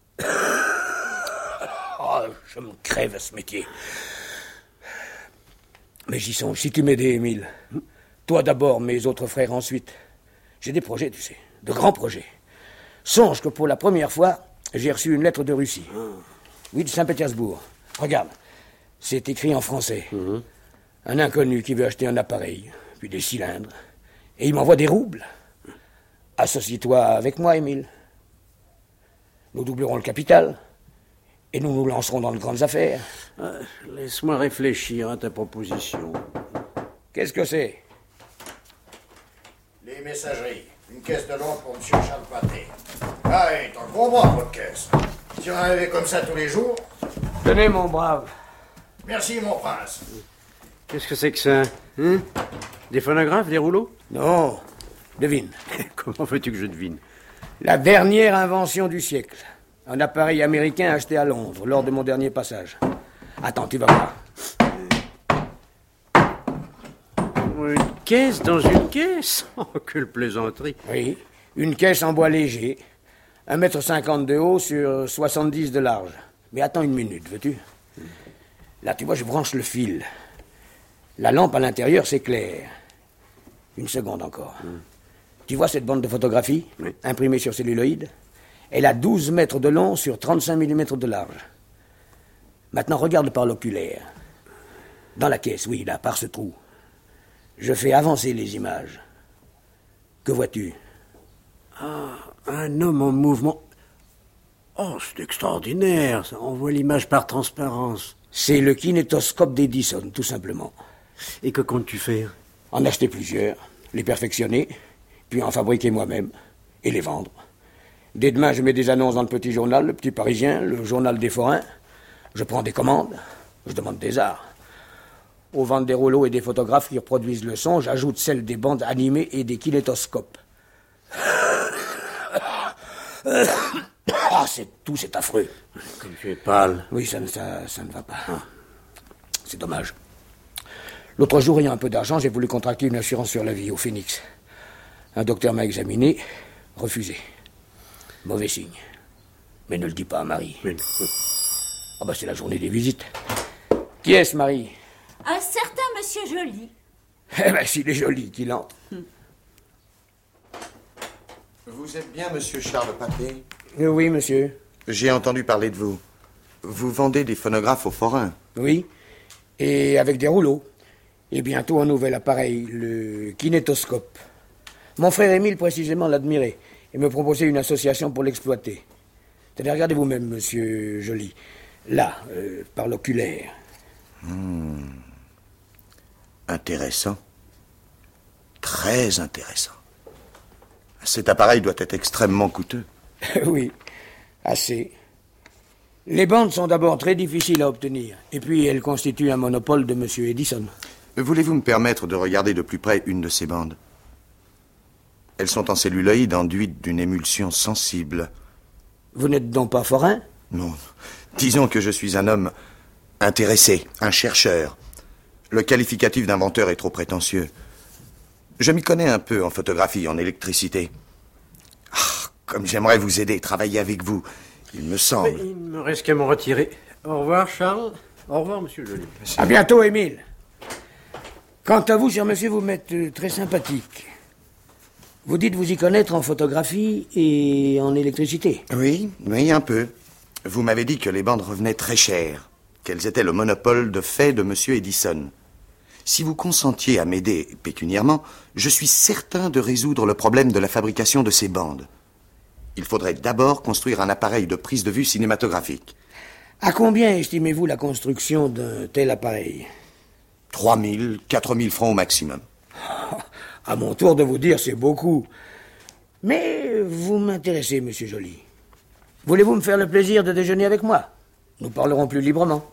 Oh, je me crève à ce métier. Mais j'y songe, si tu m'aidais, Émile. Toi d'abord, mes autres frères ensuite. J'ai des projets, tu sais, de grands projets. Songe que pour la première fois, j'ai reçu une lettre de Russie. Oui, de Saint-Pétersbourg. Regarde, c'est écrit en français. Un inconnu qui veut acheter un appareil, puis des cylindres, et il m'envoie des roubles. Associe-toi avec moi, Émile. Nous doublerons le capital, et nous nous lancerons dans de grandes affaires. Laisse-moi réfléchir à ta proposition. Qu'est-ce que c'est? Les messageries. Une caisse de Londres pour M. Charles Paté. Ah, et t'en gros bras, votre caisse. Si on arrivait comme ça tous les jours... Tenez, mon brave. Merci, mon prince. Qu'est-ce que c'est que ça? Hein? Des phonographes, des rouleaux? Non, devine. Comment veux-tu que je devine? La dernière invention du siècle. Un appareil américain acheté à Londres lors de mon dernier passage. Attends, tu vas voir. Une caisse dans une caisse? Oh, quelle plaisanterie. Oui, une caisse en bois léger. 1,50 m de haut sur 70 de large. Mais attends une minute, veux-tu? Là, tu vois, je branche le fil. La lampe à l'intérieur s'éclaire. Une seconde encore. Tu vois cette bande de photographie, imprimée sur celluloïd? Elle a 12 mètres de long sur 35 mm de large. Maintenant, regarde par l'oculaire. Dans la caisse, oui, là, par ce trou. Je fais avancer les images. Que vois-tu? Ah, un homme en mouvement. Oh, c'est extraordinaire, ça. On voit l'image par transparence. C'est le kinétoscope d'Edison, tout simplement. Et que comptes-tu faire? En acheter plusieurs, les perfectionner, puis en fabriquer moi-même, et les vendre. Dès demain, je mets des annonces dans le petit journal, le Petit Parisien, le journal des forains. Je prends des commandes, je demande des arts. Aux ventes des rouleaux et des photographes qui reproduisent le son, j'ajoute celle des bandes animées et des kinétoscopes. Ah, c'est affreux. Comme tu es pâle. Oui, ça ne va pas. C'est dommage. L'autre jour, ayant un peu d'argent, j'ai voulu contracter une assurance sur la vie au Phoenix. Un docteur m'a examiné, refusé. Mauvais signe. Mais ne le dis pas à Marie. Mais... Ah bah c'est la journée des visites. Qui est-ce, Marie? Un certain monsieur Joly. Eh ben, s'il est joli, qu'il entre. Vous êtes bien monsieur Charles Paté? Oui, monsieur. J'ai entendu parler de vous. Vous vendez des phonographes aux forains? Oui, et avec des rouleaux. Et bientôt un nouvel appareil, le kinétoscope. Mon frère Émile, précisément, l'admirait et me proposait une association pour l'exploiter. Tenez, regardez vous-même, monsieur Joly. Là, par l'oculaire. Intéressant. Très intéressant. Cet appareil doit être extrêmement coûteux. Oui, assez. Les bandes sont d'abord très difficiles à obtenir, et puis elles constituent un monopole de monsieur Edison. Voulez-vous me permettre de regarder de plus près une de ces bandes? Elles sont en celluloïd enduites d'une émulsion sensible. Vous n'êtes donc pas forain? Non. Disons que je suis un homme intéressé, un chercheur. Le qualificatif d'inventeur est trop prétentieux. Je m'y connais un peu en photographie, en électricité. Ah, comme j'aimerais vous aider, travailler avec vous, il me semble. Mais il ne me reste qu'à m'en retirer. Au revoir, Charles. Au revoir, monsieur Joly. À bientôt, Émile. Quant à vous, cher monsieur, vous m'êtes très sympathique. Vous dites vous y connaître en photographie et en électricité. Oui, un peu. Vous m'avez dit que les bandes revenaient très chères, qu'elles étaient le monopole de fait de monsieur Edison. Si vous consentiez à m'aider pécuniairement, je suis certain de résoudre le problème de la fabrication de ces bandes. Il faudrait d'abord construire un appareil de prise de vue cinématographique. À combien estimez-vous la construction d'un tel appareil? 3 000, 4 000 francs au maximum. À mon tour de vous dire, c'est beaucoup. Mais vous m'intéressez, monsieur Joly. Voulez-vous me faire le plaisir de déjeuner avec moi? Nous parlerons plus librement.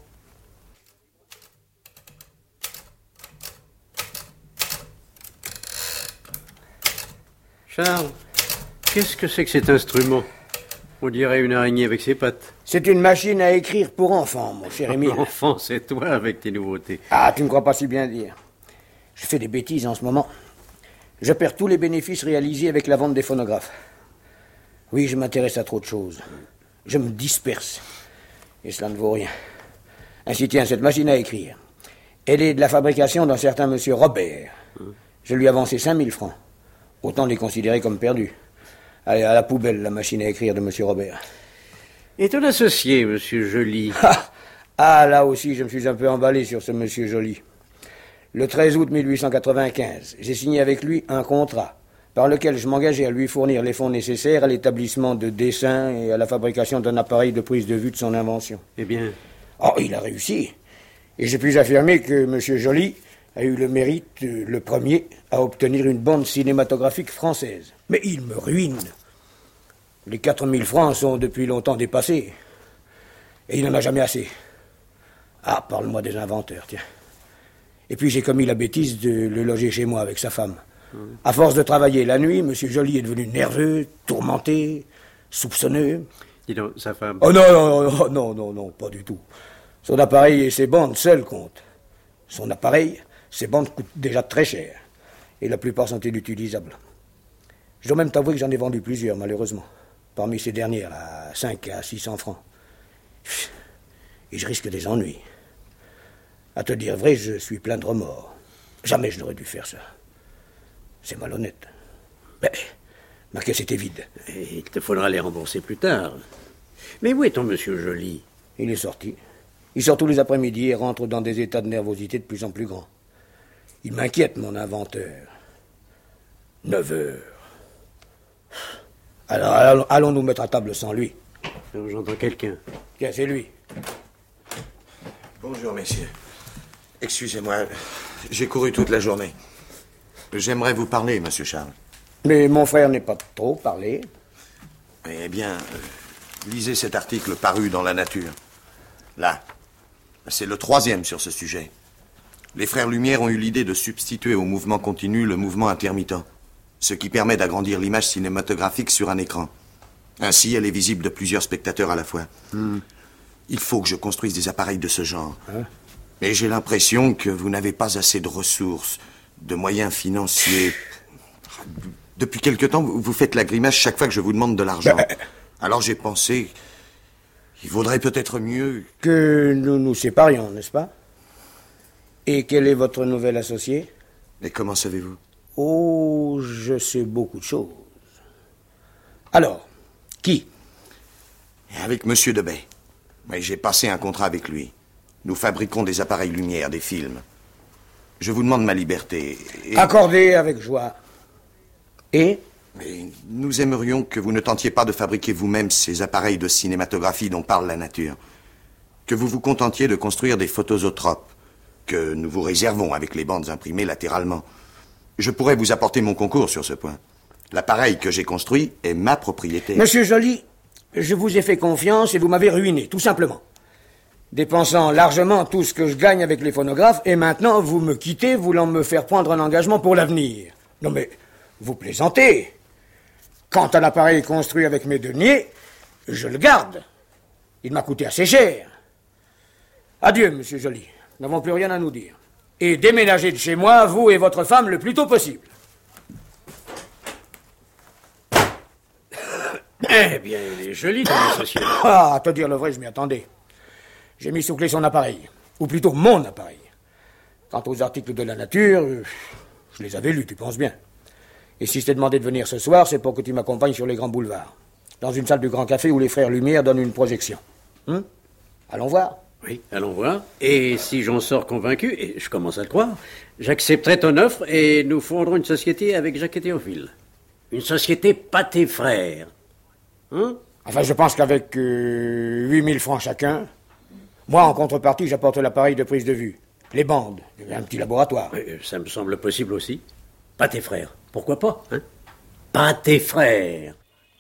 Charles, qu'est-ce que c'est que cet instrument? On dirait une araignée avec ses pattes. C'est une machine à écrire pour enfants, mon cher Émile. Enfant, c'est toi avec tes nouveautés. Ah, tu ne crois pas si bien dire. Je fais des bêtises en ce moment. Je perds tous les bénéfices réalisés avec la vente des phonographes. Oui, je m'intéresse à trop de choses. Je me disperse. Et cela ne vaut rien. Ainsi, tiens, cette machine à écrire. Elle est de la fabrication d'un certain monsieur Robert. Je lui ai avancé 5 000 francs. Autant les considérer comme perdus. Allez, à la poubelle, la machine à écrire de monsieur Robert. Et ton associé, monsieur Joly? Ah, là aussi, je me suis un peu emballé sur ce monsieur Joly. Le 13 août 1895, j'ai signé avec lui un contrat par lequel je m'engageais à lui fournir les fonds nécessaires à l'établissement de dessins et à la fabrication d'un appareil de prise de vue de son invention. Eh bien... Oh, il a réussi. Et je puis affirmer que M. Joly a eu le mérite, le premier, à obtenir une bande cinématographique française. Mais il me ruine. Les 4 000 francs sont depuis longtemps dépassés. Et il n'en a jamais assez. Ah, parle-moi des inventeurs, tiens. Et puis j'ai commis la bêtise de le loger chez moi avec sa femme. À force de travailler la nuit, M. Joly est devenu nerveux, tourmenté, soupçonneux. Dis donc, sa femme... Oh non, pas du tout. Son appareil et ses bandes seules comptent. Son appareil, ses bandes coûtent déjà très cher. Et la plupart sont inutilisables. Je dois même t'avouer que j'en ai vendu plusieurs, malheureusement. Parmi ces dernières, à 5 à 600 francs. Et je risque des ennuis. À te dire vrai, je suis plein de remords. Jamais je n'aurais dû faire ça. C'est malhonnête. Mais ma caisse était vide. Et il te faudra les rembourser plus tard. Mais où est ton monsieur Joly? Il est sorti. Il sort tous les après-midi et rentre dans des états de nervosité de plus en plus grands. Il m'inquiète, mon inventeur. 9 heures. Alors, allons nous mettre à table sans lui. J'entends quelqu'un. Tiens, c'est lui. Bonjour, messieurs. Excusez-moi, j'ai couru toute la journée. J'aimerais vous parler, monsieur Charles. Mais mon frère n'est pas trop parlé. Eh bien, lisez cet article paru dans La Nature. Là, c'est le 3e sur ce sujet. Les frères Lumière ont eu l'idée de substituer au mouvement continu le mouvement intermittent, ce qui permet d'agrandir l'image cinématographique sur un écran. Ainsi, elle est visible de plusieurs spectateurs à la fois. Il faut que je construise des appareils de ce genre. Mais j'ai l'impression que vous n'avez pas assez de ressources, de moyens financiers. Depuis quelque temps, vous faites la grimace chaque fois que je vous demande de l'argent. Alors j'ai pensé, il vaudrait peut-être mieux... Que nous nous séparions, n'est-ce pas? Et quel est votre nouvel associé? Mais comment savez-vous? Oh, je sais beaucoup de choses. Alors, qui? Avec Monsieur Debay. Mais j'ai passé un contrat avec lui. Nous fabriquons des appareils lumière, des films. Je vous demande ma liberté. Accordé avec joie. Et? Mais nous aimerions que vous ne tentiez pas de fabriquer vous-même ces appareils de cinématographie dont parle La Nature. Que vous vous contentiez de construire des photosotropes, que nous vous réservons avec les bandes imprimées latéralement. Je pourrais vous apporter mon concours sur ce point. L'appareil que j'ai construit est ma propriété. Monsieur Joly, je vous ai fait confiance et vous m'avez ruiné, tout simplement. Dépensant largement tout ce que je gagne avec les phonographes, et maintenant vous me quittez voulant me faire prendre un engagement pour l'avenir. Non mais, vous plaisantez. Quant à l'appareil construit avec mes deniers, je le garde. Il m'a coûté assez cher. Adieu, monsieur Joly. Nous n'avons plus rien à nous dire. Et déménagez de chez moi, vous et votre femme, le plus tôt possible. Eh bien, il est joli, ton associé. Ah, à te dire le vrai, je m'y attendais. J'ai mis sous clé son appareil. Ou plutôt mon appareil. Quant aux articles de La Nature, je les avais lus, tu penses bien. Et si je t'ai demandé de venir ce soir, c'est pour que tu m'accompagnes sur les grands boulevards. Dans une salle du Grand Café où les frères Lumière donnent une projection. Allons voir. Oui, allons voir. Et si j'en sors convaincu, et je commence à le croire, j'accepterai ton offre et nous fonderons une société avec Jacques et Théophile. Une société Pathé Frères. Enfin, je pense qu'avec 8000 francs chacun, moi, en contrepartie, j'apporte l'appareil de prise de vue, les bandes, un petit laboratoire. Ça me semble possible aussi. Pathé Frères, pourquoi pas, hein? Pathé Frères.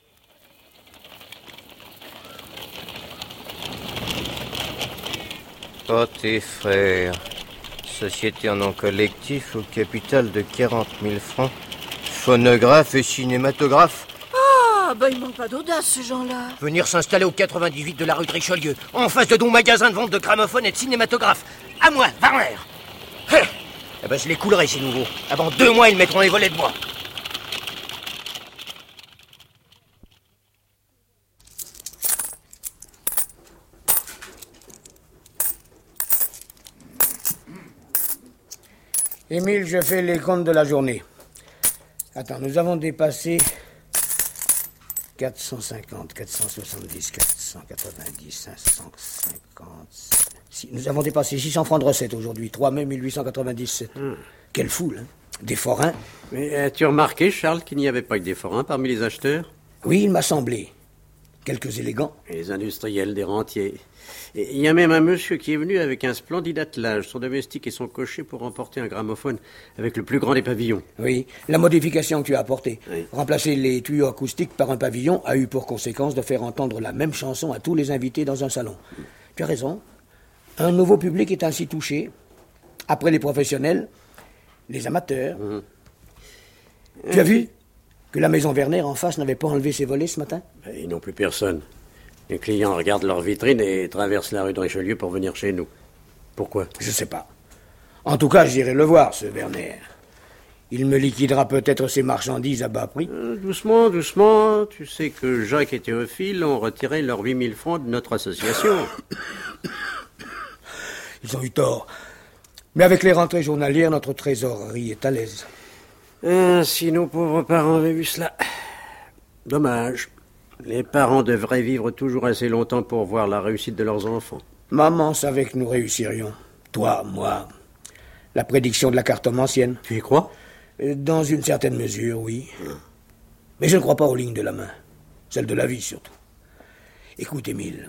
Pathé Frères, société en nom collectif au capital de 40 000 francs, phonographe et cinématographe. Ah, ben ils manquent pas d'audace, ces gens-là. Venir s'installer au 98 de la rue de Richelieu, en face de ton magasin de vente de gramophones et de cinématographes. À moi, Warner. Eh ben, je les coulerai, ces nouveaux. Avant 2 mois, ils mettront les volets de bois. Émile, je fais les comptes de la journée. Attends, nous avons dépassé 450, 470, 490, 550... Nous avons dépassé 600 francs de recettes aujourd'hui, 3 mai 1897. Quelle foule, hein? Des forains. Mais as-tu remarqué, Charles, qu'il n'y avait pas que des forains parmi les acheteurs? Oui, il m'a semblé. Quelques élégants. Et les industriels, des rentiers. Et il y a même un monsieur qui est venu avec un splendide attelage, son domestique et son cocher pour emporter un gramophone avec le plus grand des pavillons. Oui, la modification que tu as apportée. Oui. Remplacer les tuyaux acoustiques par un pavillon a eu pour conséquence de faire entendre la même chanson à tous les invités dans un salon. Tu as raison. Un nouveau public est ainsi touché. Après les professionnels, les amateurs. Tu as vu que la maison Werner en face n'avait pas enlevé ses volets ce matin? Ils n'ont plus personne. Les clients regardent leur vitrine et traversent la rue de Richelieu pour venir chez nous. Pourquoi? Je sais pas. En tout cas, j'irai le voir, ce Werner. Il me liquidera peut-être ses marchandises à bas prix. Doucement, doucement. Tu sais que Jacques et Théophile ont retiré leurs 8000 francs de notre association. Ils ont eu tort. Mais avec les rentrées journalières, notre trésorerie est à l'aise. Si nos pauvres parents avaient vu cela. Dommage. Les parents devraient vivre toujours assez longtemps pour voir la réussite de leurs enfants. Maman savait que nous réussirions. Toi, moi. La prédiction de la cartomancienne. Tu y crois? Dans une certaine mesure, oui. Mais je ne crois pas aux lignes de la main. Celles de la vie, surtout. Écoute, Émile.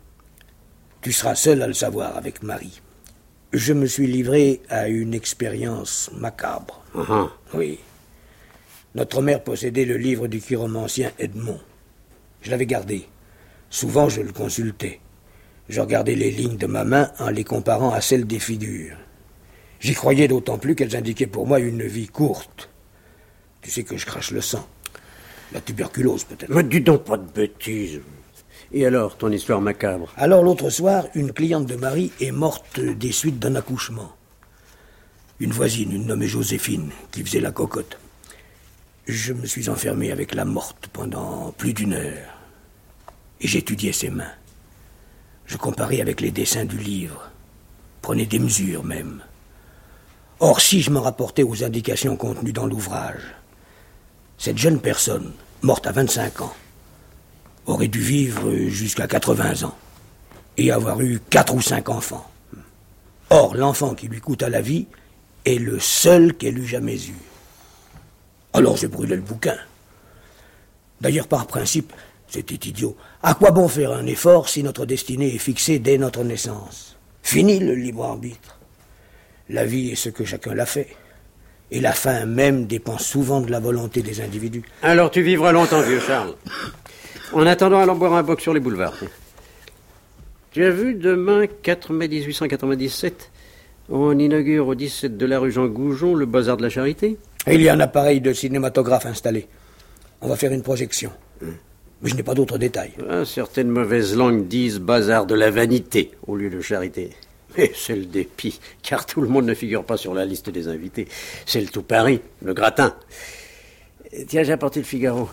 Tu seras seul à le savoir avec Marie. Je me suis livré à une expérience macabre. Oui. Notre mère possédait le livre du chiromancien Edmond. Je l'avais gardé. Souvent, je le consultais. Je regardais les lignes de ma main en les comparant à celles des figures. J'y croyais d'autant plus qu'elles indiquaient pour moi une vie courte. Tu sais que je crache le sang. La tuberculose, peut-être. Mais dis donc pas de bêtises. Et alors, ton histoire macabre? Alors, l'autre soir, une cliente de Marie est morte des suites d'un accouchement. Une voisine, une nommée Joséphine, qui faisait la cocotte. Je me suis enfermé avec la morte pendant plus d'1 heure. Et j'étudiais ses mains. Je comparais avec les dessins du livre. Prenais des mesures, même. Or, si je me rapportais aux indications contenues dans l'ouvrage, cette jeune personne, morte à 25 ans, aurait dû vivre jusqu'à 80 ans et avoir eu 4 ou 5 enfants. Or, l'enfant qui lui coûta la vie est le seul qu'elle eût jamais eu. Alors j'ai brûlé le bouquin. D'ailleurs, par principe, c'était idiot. À quoi bon faire un effort si notre destinée est fixée dès notre naissance? Fini le libre arbitre. La vie est ce que chacun l'a fait. Et la fin même dépend souvent de la volonté des individus. Alors tu vivras longtemps, vieux Charles. En attendant, allons boire un boc sur les boulevards. Tu as vu, demain, 4 mai 1897, on inaugure au 17 de la rue Jean Goujon le Bazar de la Charité? Il y a un appareil de cinématographe installé. On va faire une projection. Mais je n'ai pas d'autres détails. Certaines mauvaises langues disent Bazar de la Vanité au lieu de Charité. Mais c'est le dépit, car tout le monde ne figure pas sur la liste des invités. C'est le tout Paris, le gratin. Tiens, j'ai apporté le Figaro.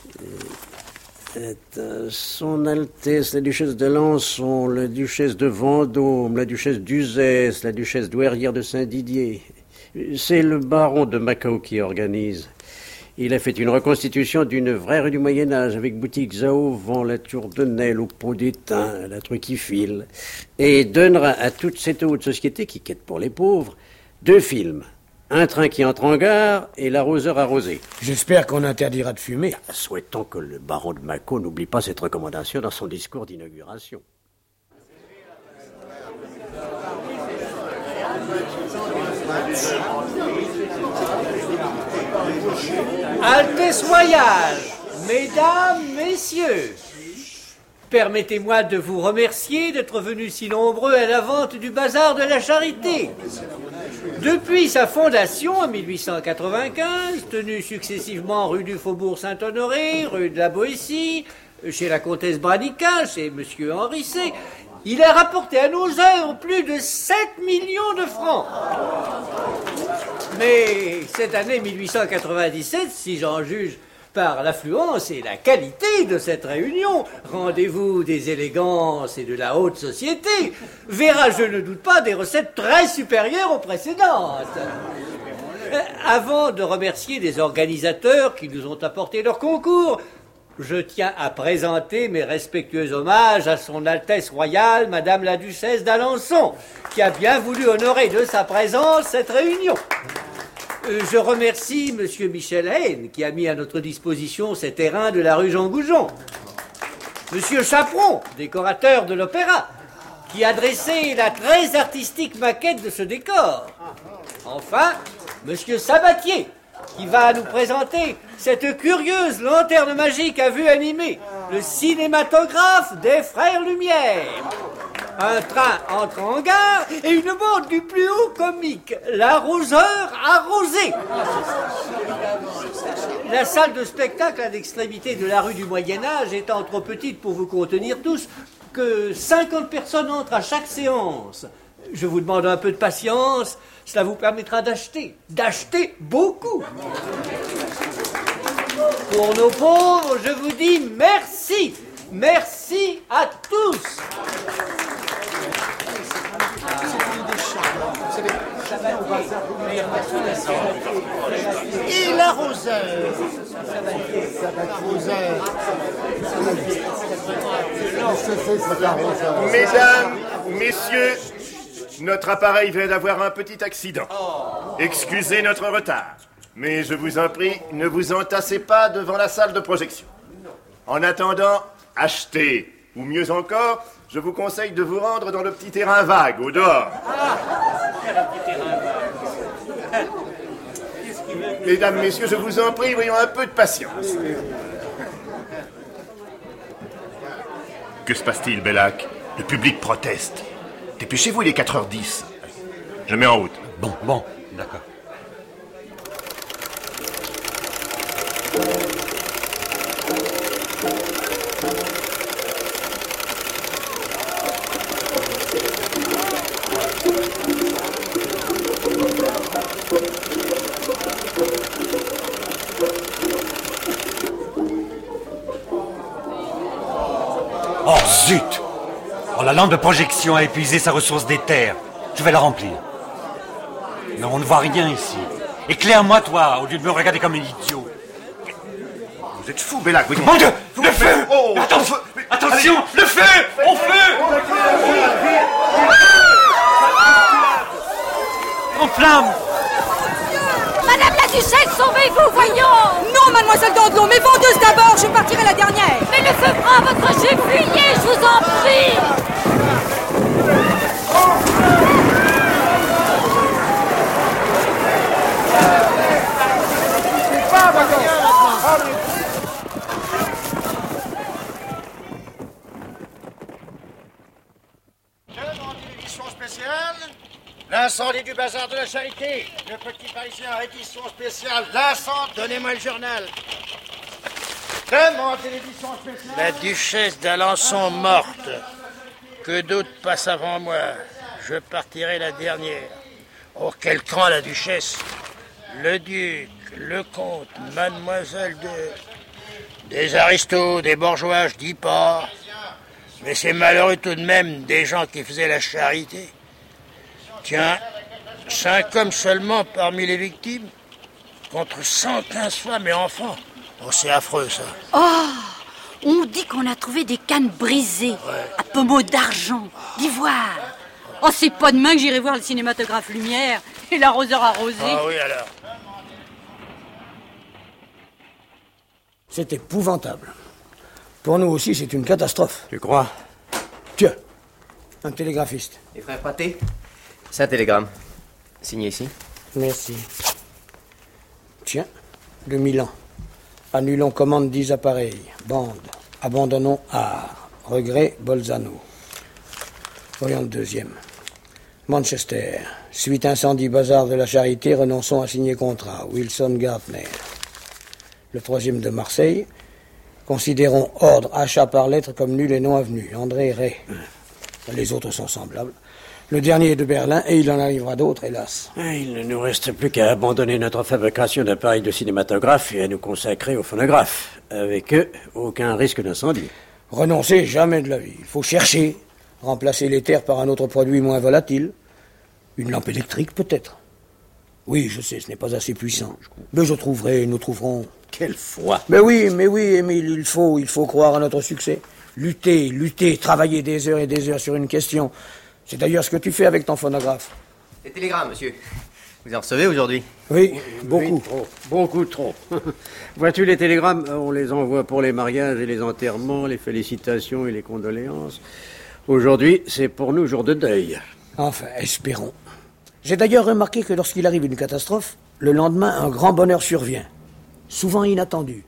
Son Altesse, la duchesse de Lançon, la duchesse de Vendôme, la duchesse d'Uzès, la duchesse douairière de Saint-Didier. C'est le baron de Macao qui organise. Il a fait une reconstitution d'une vraie rue du Moyen-Âge, avec boutiques à auvent, la tour de Nesle, au pot d'étain, la truc qui file, et donnera à toute cette haute société qui quête pour les pauvres 2 films. Un train qui entre en gare et l'arroseur arrosé. J'espère qu'on interdira de fumer. Souhaitons que le baron de Macao n'oublie pas cette recommandation dans son discours d'inauguration. Altesse royale, mesdames, messieurs, permettez-moi de vous remercier d'être venus si nombreux à la vente du Bazar de la Charité. Depuis sa fondation en 1895, tenue successivement rue du Faubourg Saint-Honoré, rue de la Boétie, chez la comtesse Branica, chez monsieur Henri C., il a rapporté à nos œuvres plus de 7 millions de francs. Mais cette année 1897, si j'en juge par l'affluence et la qualité de cette réunion, rendez-vous des élégances et de la haute société, verra, je ne doute pas, des recettes très supérieures aux précédentes. Avant de remercier les organisateurs qui nous ont apporté leur concours, je tiens à présenter mes respectueux hommages à son Altesse royale, Madame la Duchesse d'Alençon, qui a bien voulu honorer de sa présence cette réunion. Je remercie Monsieur Michel Haine, qui a mis à notre disposition ces terrains de la rue Jean Goujon. Monsieur Chaperon, décorateur de l'Opéra, qui a dressé la très artistique maquette de ce décor. Enfin, Monsieur Sabatier, qui va nous présenter cette curieuse lanterne magique à vue animée, le cinématographe des Frères Lumière. Un train entre en gare et une bande du plus haut comique, l'arroseur arrosé. La salle de spectacle à l'extrémité de la rue du Moyen-Âge étant trop petite pour vous contenir tous, que 50 personnes entrent à chaque séance. Je vous demande un peu de patience, cela vous permettra d'acheter beaucoup. Pour nos pauvres, je vous dis merci. Merci à tous. Et l'arroseur. Mesdames Messieurs, notre appareil vient d'avoir un petit accident. Excusez notre retard, mais je vous en prie, ne vous entassez pas devant la salle de projection. En attendant, achetez, ou mieux encore, je vous conseille de vous rendre dans le petit terrain vague, au dehors. Mesdames, messieurs, je vous en prie, voyons un peu de patience. Que se passe-t-il, Bellac? Le public proteste. Dépêchez-vous, il est 4h10. Je mets en route. Bon, d'accord. Oh, zut! Oh, la lampe de projection a épuisé sa ressource d'éther. Je vais la remplir. Mais on ne voit rien ici. Éclaire-moi, toi, au lieu de me regarder comme un idiot. Vous êtes fou, Bellac. Mon Dieu! Le feu! Attention! Attention! Le feu! Au feu! En flamme! Madame la Duchesse, sauvez-vous, voyons! Non, mademoiselle Dandelot, mais vendeuse d'abord, je partirai la dernière! Mais le feu prend votre chef, fuyez, je vous en prie! L'incendie du bazar de la Charité. Le Petit Parisien, édition spéciale. L'incendie. Donnez-moi le journal. Demandez l'édition spéciale. La duchesse d'Alençon morte. Que d'autres passent avant moi. Je partirai la dernière. Oh, quel camp, la duchesse. Le duc, le comte, mademoiselle des aristos, des bourgeois, je dis pas. Mais c'est malheureux tout de même des gens qui faisaient la charité. Tiens, 5 hommes seulement parmi les victimes, contre 115 femmes et enfants. Oh, c'est affreux, ça. Oh, on dit qu'on a trouvé des cannes brisées, à pommeau d'argent, d'ivoire. Oh, c'est pas demain que j'irai voir le cinématographe Lumière et l'arroseur arrosé. Ah oui, alors. C'est épouvantable. Pour nous aussi, c'est une catastrophe. Tu crois? Tiens, un télégraphiste. Les frères Pathé, c'est un télégramme. Signé ici. Merci. Tiens, de Milan. Annulons commande 10 appareils. Bande. Abandonnons art. Regret, Bolzano. Voyons le deuxième. Manchester. Suite incendie bazar de la Charité, renonçons à signer contrat. Wilson Gardner. Le troisième de Marseille. Considérons ordre achat par lettre comme nul et non avenu. André Ray. Les autres sont semblables. Le dernier est de Berlin, et il en arrivera d'autres, hélas. Il ne nous reste plus qu'à abandonner notre fabrication d'appareils de cinématographe et à nous consacrer au phonographe. Avec eux, aucun risque d'incendie. Renoncer, jamais de la vie. Il faut chercher, remplacer l'éther par un autre produit moins volatile. Une lampe électrique, peut-être. Oui, je sais, ce n'est pas assez puissant. Mais je trouverai, nous trouverons. Quelle foi! Mais oui, Émile, il faut croire à notre succès. Lutter, travailler des heures et des heures sur une question. C'est d'ailleurs ce que tu fais avec ton phonographe. Des télégrammes, monsieur. Vous en recevez aujourd'hui? Oui, beaucoup. Oui, trop. Beaucoup trop. Vois-tu, les télégrammes, on les envoie pour les mariages et les enterrements, les félicitations et les condoléances. Aujourd'hui, c'est pour nous jour de deuil. Enfin, espérons. J'ai d'ailleurs remarqué que lorsqu'il arrive une catastrophe, le lendemain, un grand bonheur survient. Souvent inattendu.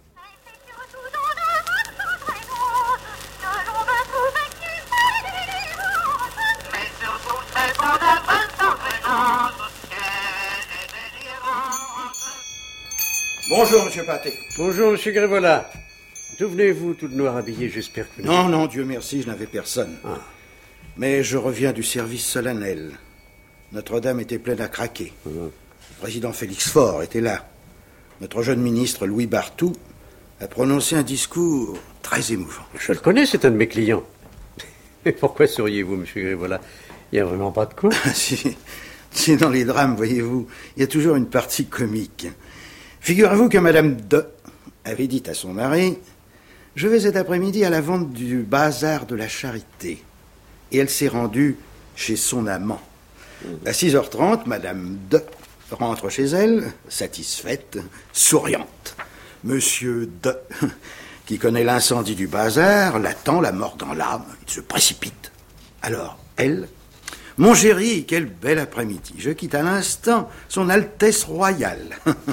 Bonjour, monsieur Pathé. Bonjour, monsieur Grévola. D'où venez-vous, tout de noir habillé? J'espère que... Non, Dieu merci, je n'avais personne. Ah. Mais je reviens du service solennel. Notre-Dame était pleine à craquer. Le président Félix Faure était là. Notre jeune ministre, Louis Barthou, a prononcé un discours très émouvant. Je le connais, c'est un de mes clients. Mais pourquoi souriez-vous, monsieur Grévola? Il n'y a vraiment pas de quoi. Si dans les drames, voyez-vous, il y a toujours une partie comique. Figurez-vous que Madame De avait dit à son mari « Je vais cet après-midi à la vente du bazar de la Charité. » Et elle s'est rendue chez son amant. À 6h30, Madame D rentre chez elle, satisfaite, souriante. Monsieur D, qui connaît l'incendie du bazar, l'attend, la mort dans l'âme. Il se précipite. Alors, elle... Mon chéri, quel bel après-midi. Je quitte à l'instant son Altesse Royale.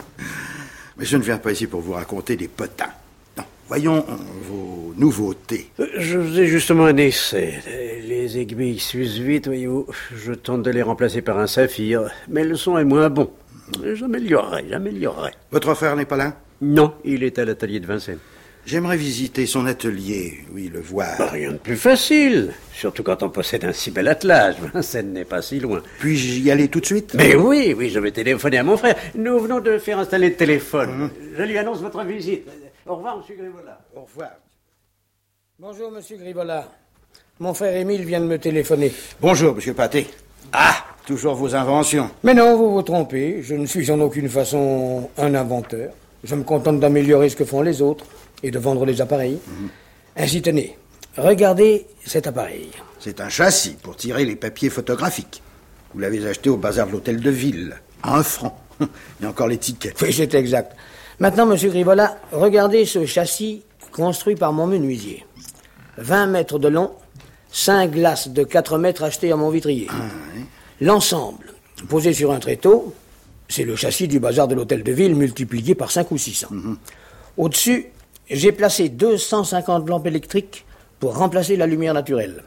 Mais je ne viens pas ici pour vous raconter des potins. Non, voyons vos nouveautés. Je faisais justement un essai. Les aiguilles s'usent vite, voyez-vous. Je tente de les remplacer par un saphir, mais le son est moins bon. J'améliorerai. Votre frère n'est pas là? Non, il est à l'atelier de Vincennes. J'aimerais visiter son atelier, oui, le voir. Rien de plus facile, surtout quand on possède un si bel attelage. Vincennes n'est pas si loin. Puis-je y aller tout de suite? Mais oui, je vais téléphoner à mon frère. Nous venons de faire installer le téléphone. Je lui annonce votre visite. Au revoir, monsieur Grivola. Au revoir. Bonjour, monsieur Grivola. Mon frère Émile vient de me téléphoner. Bonjour, monsieur Pathé. Ah, toujours vos inventions. Mais non, vous vous trompez. Je ne suis en aucune façon un inventeur. Je me contente d'améliorer ce que font les autres et de vendre les appareils. Ainsi, tenez, regardez cet appareil. C'est un châssis pour tirer les papiers photographiques. Vous l'avez acheté au bazar de l'hôtel de ville, à 1 franc. Il y a encore les tickets. Oui, c'est exact. Maintenant, monsieur Grivola, regardez ce châssis construit par mon menuisier. 20 mètres de long, 5 glaces de 4 mètres achetées à mon vitrier. L'ensemble, posé sur un tréteau, c'est le châssis du bazar de l'hôtel de ville multiplié par 5 ou 600. Au-dessus, j'ai placé 250 lampes électriques pour remplacer la lumière naturelle.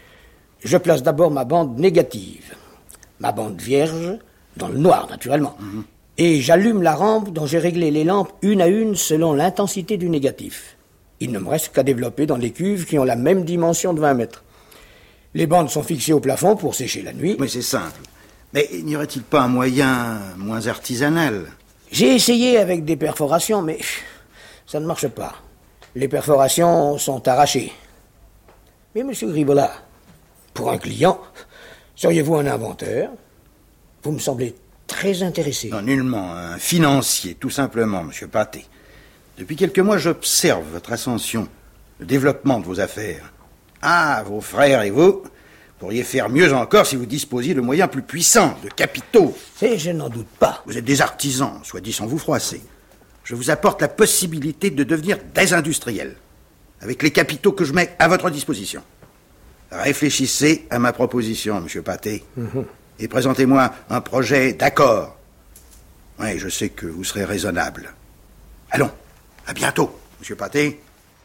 Je place d'abord ma bande négative, ma bande vierge, dans le noir naturellement, et j'allume la rampe dont j'ai réglé les lampes une à une selon l'intensité du négatif. Il ne me reste qu'à développer dans des cuves qui ont la même dimension de 20 mètres. Les bandes sont fixées au plafond pour sécher la nuit. Mais c'est simple. Mais n'y aurait-il pas un moyen moins artisanal? J'ai essayé avec des perforations, mais ça ne marche pas. Les perforations sont arrachées. Mais monsieur Grivola, pour un client, seriez-vous un inventeur? Vous me semblez très intéressé. Non, nullement. Un financier, tout simplement, monsieur Pathé. Depuis quelques mois, j'observe votre ascension, le développement de vos affaires. Ah, vos frères et vous pourriez faire mieux encore si vous disposiez de moyens plus puissants, de capitaux. Et je n'en doute pas. Vous êtes des artisans, soit dit sans vous froisser. Je vous apporte la possibilité de devenir des industriels, avec les capitaux que je mets à votre disposition. Réfléchissez à ma proposition, monsieur Pathé, et présentez-moi un projet d'accord. Oui, je sais que vous serez raisonnable. Allons, à bientôt, monsieur Pathé.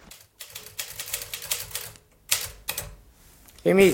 Émile,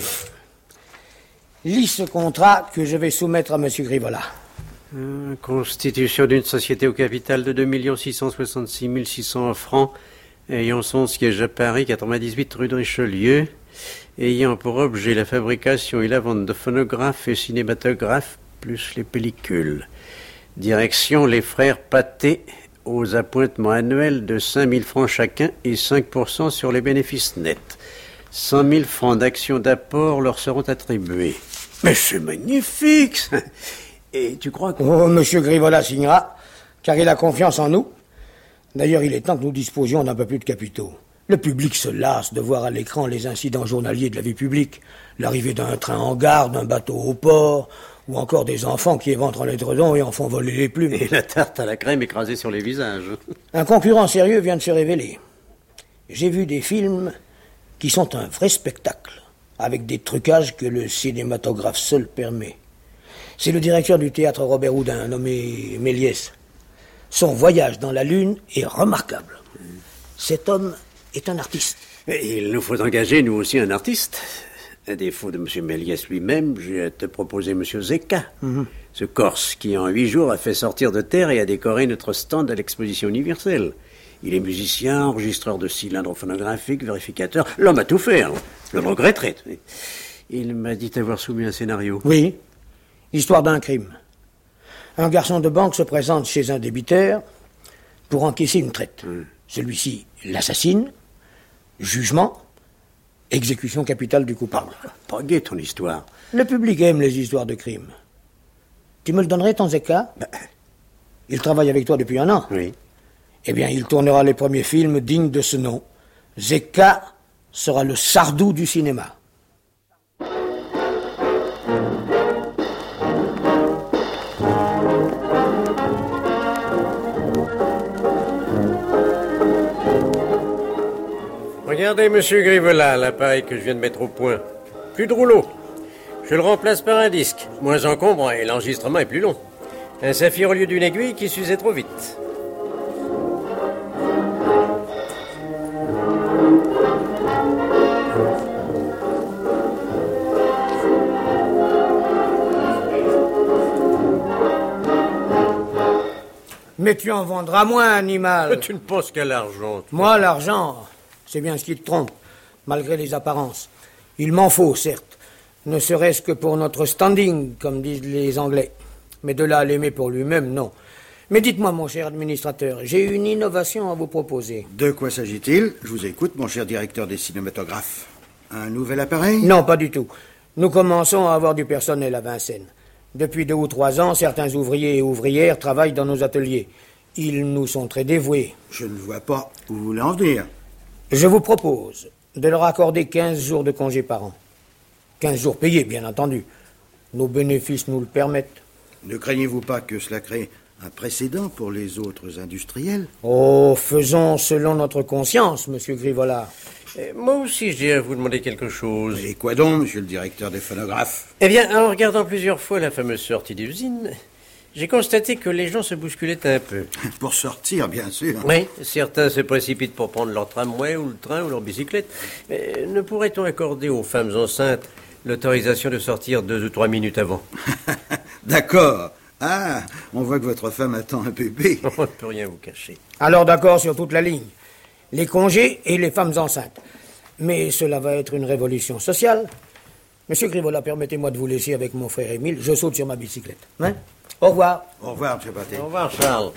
lis ce contrat que je vais soumettre à monsieur Grivola. Constitution d'une société au capital de 2 666 600 francs, ayant son siège à Paris, 98 rue de Richelieu, ayant pour objet la fabrication et la vente de phonographes et cinématographes, plus les pellicules. Direction les frères Pathé, aux appointements annuels de 5 000 francs chacun et 5% sur les bénéfices nets. 100 000 francs d'actions d'apport leur seront attribués. Mais c'est magnifique! Et tu crois que... Oh, monsieur Grivola signera, car il a confiance en nous. D'ailleurs, il est temps que nous disposions d'un peu plus de capitaux. Le public se lasse de voir à l'écran les incidents journaliers de la vie publique. L'arrivée d'un train en gare, d'un bateau au port, ou encore des enfants qui éventrent l'édredon et en font voler les plumes. Et la tarte à la crème écrasée sur les visages. Un concurrent sérieux vient de se révéler. J'ai vu des films qui sont un vrai spectacle, avec des trucages que le cinématographe seul permet. C'est le directeur du théâtre Robert Houdin, nommé Méliès. Son voyage dans la Lune est remarquable. Cet homme est un artiste. Et il nous faut engager, nous aussi, un artiste. À défaut de M. Méliès lui-même, j'ai à te proposer M. Zecca, ce Corse qui, en 8 jours, a fait sortir de terre et a décoré notre stand à l'exposition universelle. Il est musicien, enregistreur de cylindres phonographiques, vérificateur. L'homme a tout fait, hein. Je le regretterai. Il m'a dit avoir soumis un scénario. Oui, histoire d'un crime. Un garçon de banque se présente chez un débiteur pour encaisser une traite. Celui-ci l'assassine, jugement, exécution capitale du coupable. Pas gai ton histoire. Le public aime les histoires de crime. Tu me le donnerais, ton Zecca? Il travaille avec toi depuis 1 an. Oui. Eh bien, il tournera les premiers films dignes de ce nom. Zecca sera le Sardou du cinéma. Regardez, monsieur Grivola, l'appareil que je viens de mettre au point. Plus de rouleau. Je le remplace par un disque, moins encombrant et l'enregistrement est plus long. Un saphir au lieu d'une aiguille qui s'usait trop vite. Mais tu en vendras moins, animal. Tu ne penses qu'à l'argent. Moi, l'argent, c'est bien ce qui te trompe, malgré les apparences. Il m'en faut, certes, ne serait-ce que pour notre standing, comme disent les Anglais. Mais de là à l'aimer pour lui-même, non. Mais dites-moi, mon cher administrateur, j'ai une innovation à vous proposer. De quoi s'agit-il? Je vous écoute, mon cher directeur des cinématographes. Un nouvel appareil? Non, pas du tout. Nous commençons à avoir du personnel à Vincennes. Depuis 2 ou 3 ans, certains ouvriers et ouvrières travaillent dans nos ateliers. Ils nous sont très dévoués. Je ne vois pas où vous voulez en venir. Je vous propose de leur accorder 15 jours de congé par an. 15 jours payés, bien entendu. Nos bénéfices nous le permettent. Ne craignez-vous pas que cela crée un précédent pour les autres industriels? Oh, faisons selon notre conscience, monsieur Grivola. Moi aussi, j'ai à vous demander quelque chose. Et quoi donc, monsieur le directeur des phonographes? Eh bien, en regardant plusieurs fois la fameuse sortie d'usine, j'ai constaté que les gens se bousculaient un peu. Pour sortir, bien sûr. Oui, certains se précipitent pour prendre leur tramway ou le train ou leur bicyclette. Mais ne pourrait-on accorder aux femmes enceintes l'autorisation de sortir 2 ou 3 minutes avant? D'accord. Ah, on voit que votre femme attend un bébé. On ne peut rien vous cacher. Alors d'accord sur toute la ligne. Les congés et les femmes enceintes. Mais cela va être une révolution sociale. Monsieur Grivola, permettez-moi de vous laisser avec mon frère Émile. Je saute sur ma bicyclette. Hein? Au revoir. Au revoir, monsieur Pathé. Au revoir, Charles.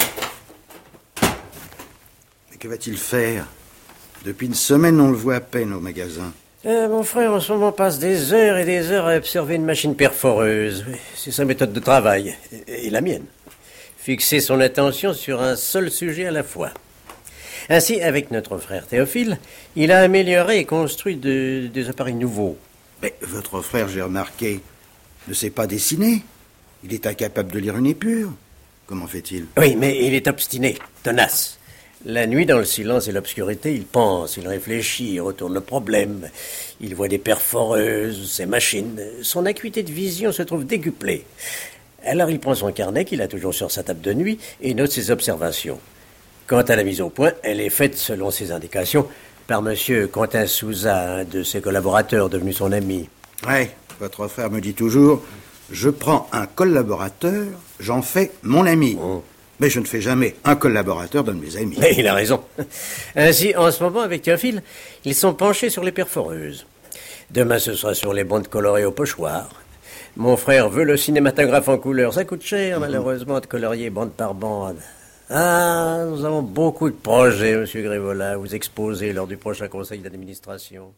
Mais que va-t-il faire? Depuis une semaine, on le voit à peine au magasin. Mon frère, en ce moment, passe des heures et des heures à observer une machine perforeuse. C'est sa méthode de travail. Et la mienne. Fixer son attention sur un seul sujet à la fois. Ainsi, avec notre frère Théophile, il a amélioré et construit des appareils nouveaux. Mais votre frère, j'ai remarqué, ne sait pas dessiner. Il est incapable de lire une épure. Comment fait-il? Oui, mais il est obstiné, tenace. La nuit, dans le silence et l'obscurité, il pense, il réfléchit, il retourne le problème. Il voit des perforeuses, ses machines. Son acuité de vision se trouve décuplée. Alors il prend son carnet qu'il a toujours sur sa table de nuit et note ses observations. Quant à la mise au point, elle est faite selon ses indications par monsieur Quentin Souza, un de ses collaborateurs devenu son ami. Oui, votre frère me dit toujours, je prends un collaborateur, j'en fais mon ami. Oh. Mais je ne fais jamais un collaborateur d'un de mes amis. Mais il a raison. Ainsi, en ce moment, avec Théophile, ils sont penchés sur les perforeuses. Demain, ce sera sur les bandes colorées au pochoir. Mon frère veut le cinématographe en couleur. Ça coûte cher, malheureusement, de colorier bande par bande. Ah, nous avons beaucoup de projets, monsieur Grivola, à vous exposer lors du prochain conseil d'administration.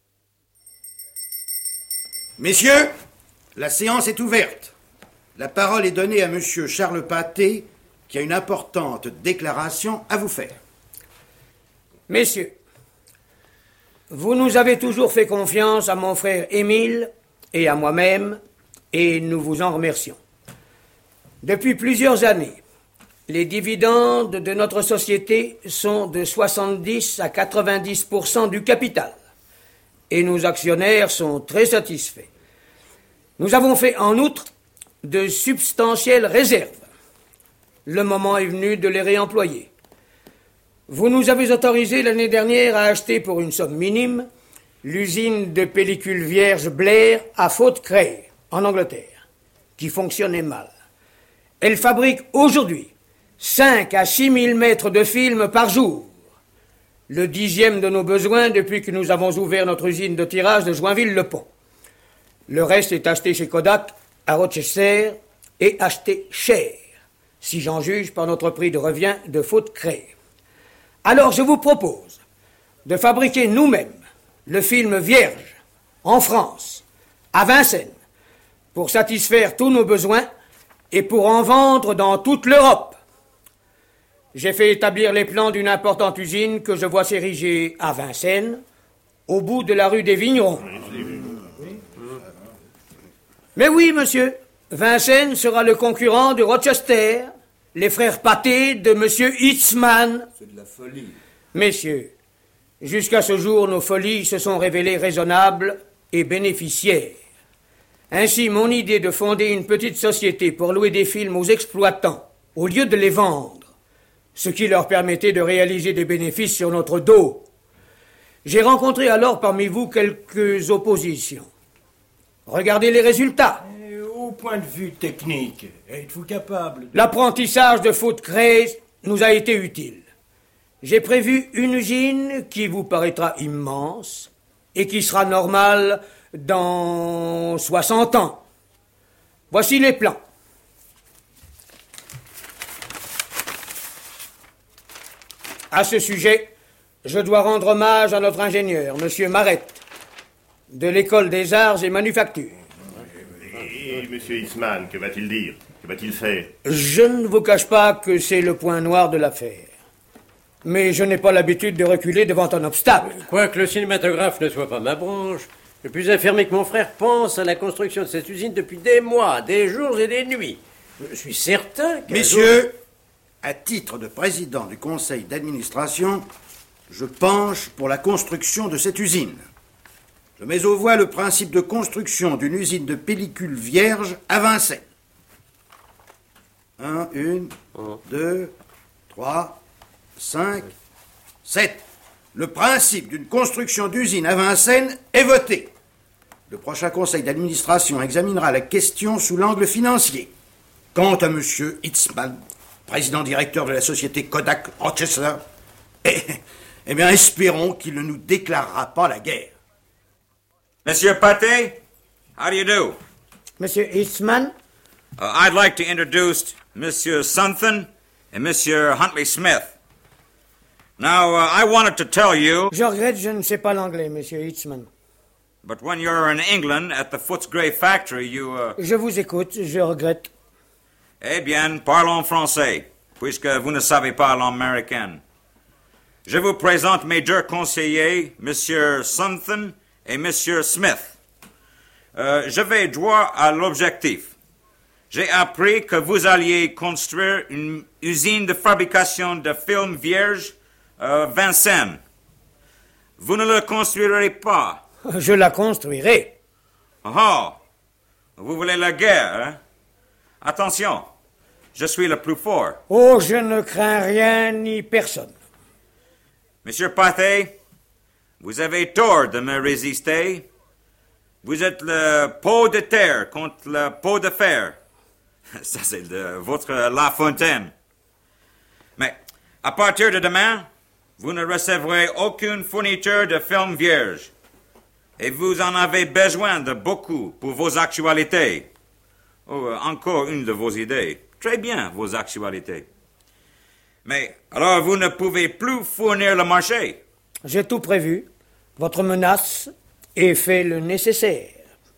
Messieurs, la séance est ouverte. La parole est donnée à monsieur Charles Pathé, qui a une importante déclaration à vous faire. Messieurs, vous nous avez toujours fait confiance à mon frère Émile et à moi-même, et nous vous en remercions. Depuis plusieurs années, les dividendes de notre société sont de 70 à 90% du capital, et nos actionnaires sont très satisfaits. Nous avons fait en outre de substantielles réserves. Le moment est venu de les réemployer. Vous nous avez autorisé l'année dernière à acheter pour une somme minime l'usine de pellicules vierges Blair à Faute-Cray, en Angleterre, qui fonctionnait mal. Elle fabrique aujourd'hui 5 à 6 000 mètres de film par jour, le 10e de nos besoins depuis que nous avons ouvert notre usine de tirage de Joinville-le-Pont. Le reste est acheté chez Kodak, à Rochester, et acheté cher, si j'en juge par notre prix de revient de Faute-Cray. Alors je vous propose de fabriquer nous-mêmes le film vierge, en France, à Vincennes, pour satisfaire tous nos besoins et pour en vendre dans toute l'Europe. J'ai fait établir les plans d'une importante usine que je vois s'ériger à Vincennes, au bout de la rue des Vignerons. Mais oui, monsieur, Vincennes sera le concurrent de Rochester, les frères Pathé de monsieur Hitzmann. C'est de la folie. Messieurs, Jusqu'à ce jour, nos folies se sont révélées raisonnables et bénéficiaires. Ainsi, mon idée de fonder une petite société pour louer des films aux exploitants, au lieu de les vendre, ce qui leur permettait de réaliser des bénéfices sur notre dos. J'ai rencontré alors parmi vous quelques oppositions. Regardez les résultats. Au point de vue technique, êtes-vous capable? L'apprentissage de fautes créées nous a été utile. J'ai prévu une usine qui vous paraîtra immense et qui sera normale dans 60 ans. Voici les plans. À ce sujet, je dois rendre hommage à notre ingénieur, M. Marette, de l'École des Arts et Manufactures. Et M. Hitzmann, que va-t-il dire? Que va-t-il faire? Je ne vous cache pas que c'est le point noir de l'affaire. Mais je n'ai pas l'habitude de reculer devant un obstacle. Quoique le cinématographe ne soit pas ma branche, je puis affirmer que mon frère pense à la construction de cette usine depuis des mois, des jours et des nuits. Je suis certain que... Messieurs, à titre de président du conseil d'administration, je penche pour la construction de cette usine. Je mets aux voix le principe de construction d'une usine de pellicules vierges à Vincennes. 1, 2, 3, 5, 7. Le principe d'une construction d'usine à Vincennes est voté. Le prochain conseil d'administration examinera la question sous l'angle financier. Quant à M. Hitzmann, président-directeur de la société Kodak Rochester, eh bien, espérons qu'il ne nous déclarera pas la guerre. Monsieur Pathé, how do you do? Monsieur Hitzmann? I'd like to introduce Monsieur Sunthan and Monsieur Huntley Smith. Now, I wanted to tell you... Je regrette, je ne sais pas l'anglais, Monsieur Hitzmann. But when you're in England at the Footscray factory, you... Je vous écoute, je regrette. Eh bien, parlons français, puisque vous ne savez pas l'américain. Je vous présente mes deux conseillers, Monsieur Sunthan et Monsieur Smith. Je vais droit à l'objectif. J'ai appris que vous alliez construire une usine de fabrication de films vierges à Vincennes. Vous ne le construirez pas. Je la construirai. Oh, vous voulez la guerre, hein? Attention, je suis le plus fort. Oh, je ne crains rien ni personne. Monsieur Pathé, vous avez tort de me résister. Vous êtes le pot de terre contre le pot de fer. Ça, c'est de votre La Fontaine. Mais à partir de demain, vous ne recevrez aucune fourniture de films vierges. Et vous en avez besoin de beaucoup pour vos actualités. Oh, encore une de vos idées. Très bien, vos actualités. Mais alors vous ne pouvez plus fournir le marché. J'ai tout prévu. Votre menace et fait le nécessaire.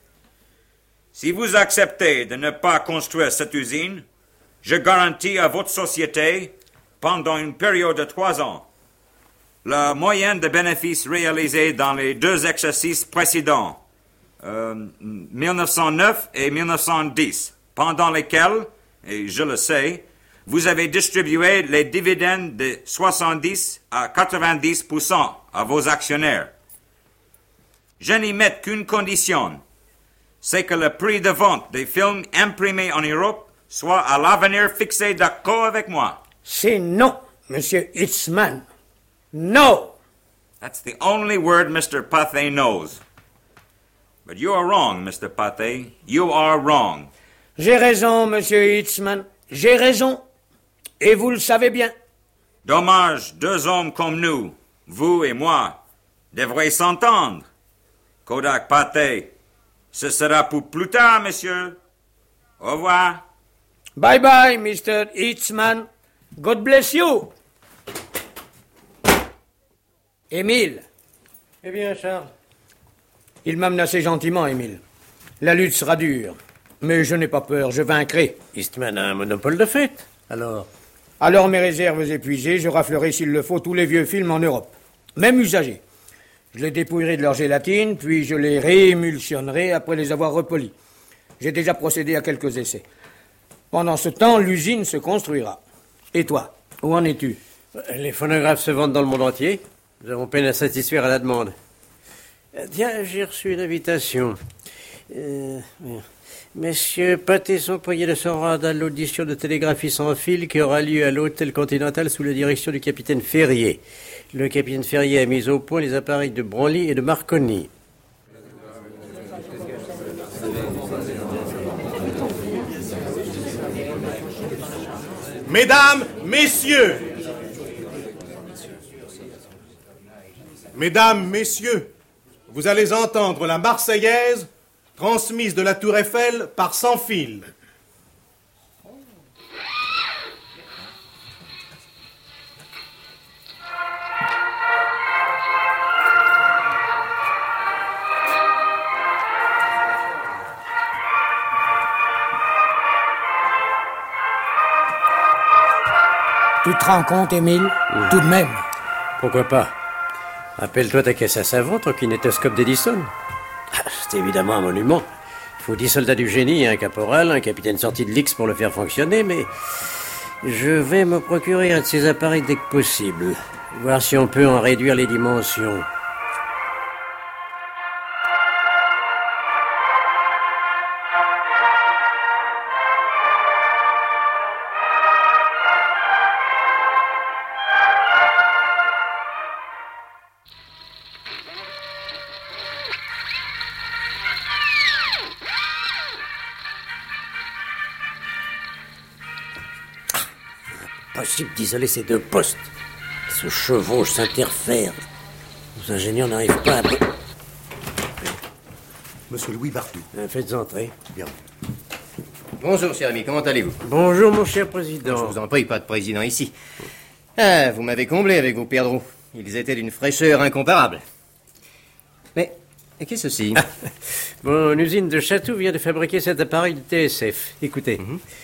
Si vous acceptez de ne pas construire cette usine, je garantis à votre société, pendant une période de 3 ans, la moyenne de bénéfices réalisés dans les 2 exercices précédents, 1909 et 1910, pendant lesquels, et je le sais, vous avez distribué les dividendes de 70 à 90% à vos actionnaires. Je n'y mets qu'une condition, c'est que le prix de vente des films imprimés en Europe soit à l'avenir fixé d'accord avec moi. C'est non, Monsieur Hitzmann. No! That's the only word Mr. Pathé knows. But you are wrong, Mr. Pathé. You are wrong. J'ai raison, Monsieur Hitzmann. J'ai raison. Et vous le savez bien. Dommage, 2 hommes comme nous, vous et moi, devraient s'entendre. Kodak Pathé, ce sera pour plus tard, monsieur. Au revoir. Bye bye, Mr. Hitzmann. God bless you. Émile. Eh bien, Charles. Il m'a menacé gentiment, Émile. La lutte sera dure. Mais je n'ai pas peur, je vaincrai. Eastman a un monopole de fait, alors. Alors mes réserves épuisées, je raflerai s'il le faut tous les vieux films en Europe. Même usagés. Je les dépouillerai de leur gélatine, puis je les réémulsionnerai après les avoir repolis. J'ai déjà procédé à quelques essais. Pendant ce temps, l'usine se construira. Et toi, où en es-tu? Les phonographes se vendent dans le monde entier. Nous avons peine à satisfaire à la demande. Tiens, j'ai reçu une invitation. Messieurs Pathé sont priés de se rendre à l'audition de Télégraphie sans fil qui aura lieu à l'Hôtel Continental sous la direction du capitaine Ferrier. Le capitaine Ferrier a mis au point les appareils de Branly et de Marconi. Mesdames, messieurs, vous allez entendre la Marseillaise transmise de la Tour Eiffel par Sans Fil. Tu te rends compte, Émile? Tout de même. Pourquoi pas? Appelle-toi ta caisse à savon, ton kinétoscope d'Edison. C'est évidemment un monument. Il faut 10 soldats du génie et un caporal, un capitaine sorti de l'X pour le faire fonctionner, mais je vais me procurer un de ces appareils dès que possible. Voir si on peut en réduire les dimensions. Impossible d'isoler ces deux postes. Ils se chevauchent, s'interfèrent. Nos ingénieurs n'arrivent pas à... Monsieur Louis Bartou. Faites entrer. Bien. Bonjour, cher ami, comment allez-vous? Bonjour, mon cher président. Je vous en prie, pas de président ici. Ah, vous m'avez comblé avec vos perdreaux. Ils étaient d'une fraîcheur incomparable. Mais, qu'est-ce ceci? Mon usine de Château vient de fabriquer cet appareil de TSF. Écoutez.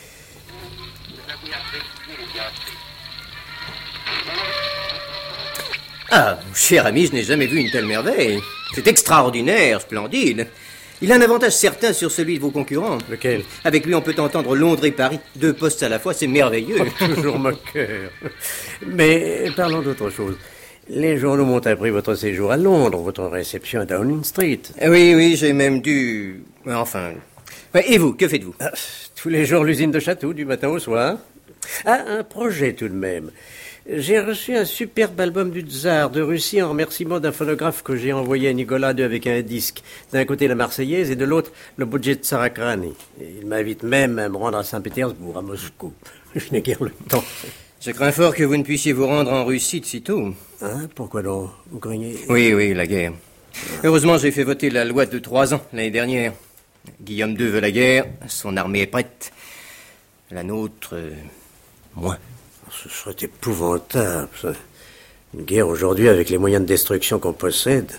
Ah, cher ami, je n'ai jamais vu une telle merveille. C'est extraordinaire, splendide. Il a un avantage certain sur celui de vos concurrents. Lequel? Avec lui, on peut entendre Londres et Paris. 2 postes à la fois, c'est merveilleux. Toujours moqueur. Mais parlons d'autre chose. Les journaux m'ont appris votre séjour à Londres, votre réception à Downing Street. Oui, j'ai même dû... Enfin... Et vous, que faites-vous? Tous les jours, l'usine de Château, du matin au soir. Ah, un projet tout de même. J'ai reçu un superbe album du Tsar de Russie en remerciement d'un phonographe que j'ai envoyé à Nicolas II avec un disque. D'un côté la Marseillaise et de l'autre le budget de Tsarakrani. Il m'invite même à me rendre à Saint-Pétersbourg, à Moscou. Je n'ai guère le temps. Je crains fort que vous ne puissiez vous rendre en Russie de sitôt. Hein? Pourquoi donc? Vous craignez? Oui, la guerre. Heureusement, j'ai fait voter la loi de 3 ans l'année dernière. Guillaume II veut la guerre, son armée est prête. La nôtre, moins. Ce serait épouvantable, ça. Une guerre aujourd'hui avec les moyens de destruction qu'on possède.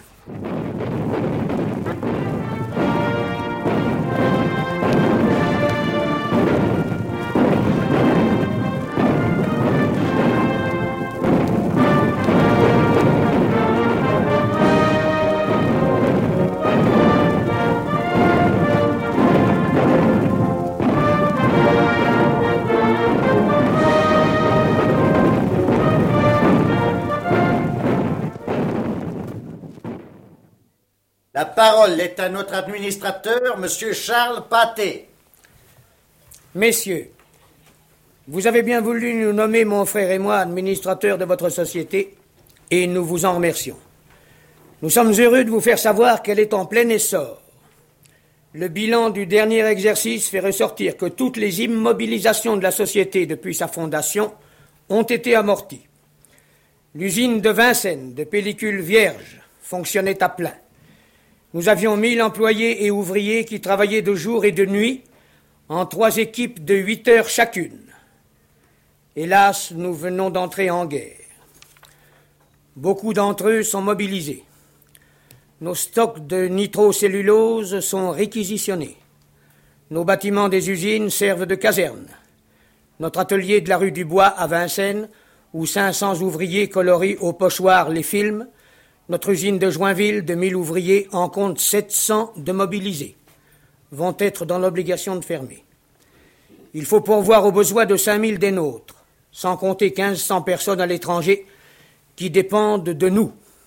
La parole est à notre administrateur, Monsieur Charles Pathé. Messieurs, vous avez bien voulu nous nommer, mon frère et moi, administrateurs de votre société, et nous vous en remercions. Nous sommes heureux de vous faire savoir qu'elle est en plein essor. Le bilan du dernier exercice fait ressortir que toutes les immobilisations de la société depuis sa fondation ont été amorties. L'usine de Vincennes, de pellicules vierges, fonctionnait à plein. Nous avions 1000 employés et ouvriers qui travaillaient de jour et de nuit en 3 équipes de 8 heures chacune. Hélas, nous venons d'entrer en guerre. Beaucoup d'entre eux sont mobilisés. Nos stocks de nitrocellulose sont réquisitionnés. Nos bâtiments des usines servent de caserne. Notre atelier de la rue du Bois à Vincennes, où 500 ouvriers colorient au pochoir les films, notre usine de Joinville, de 1000 ouvriers, en compte 700 de mobilisés, vont être dans l'obligation de fermer. Il faut pourvoir aux besoins de 5000 des nôtres, sans compter 1500 personnes à l'étranger qui dépendent de nous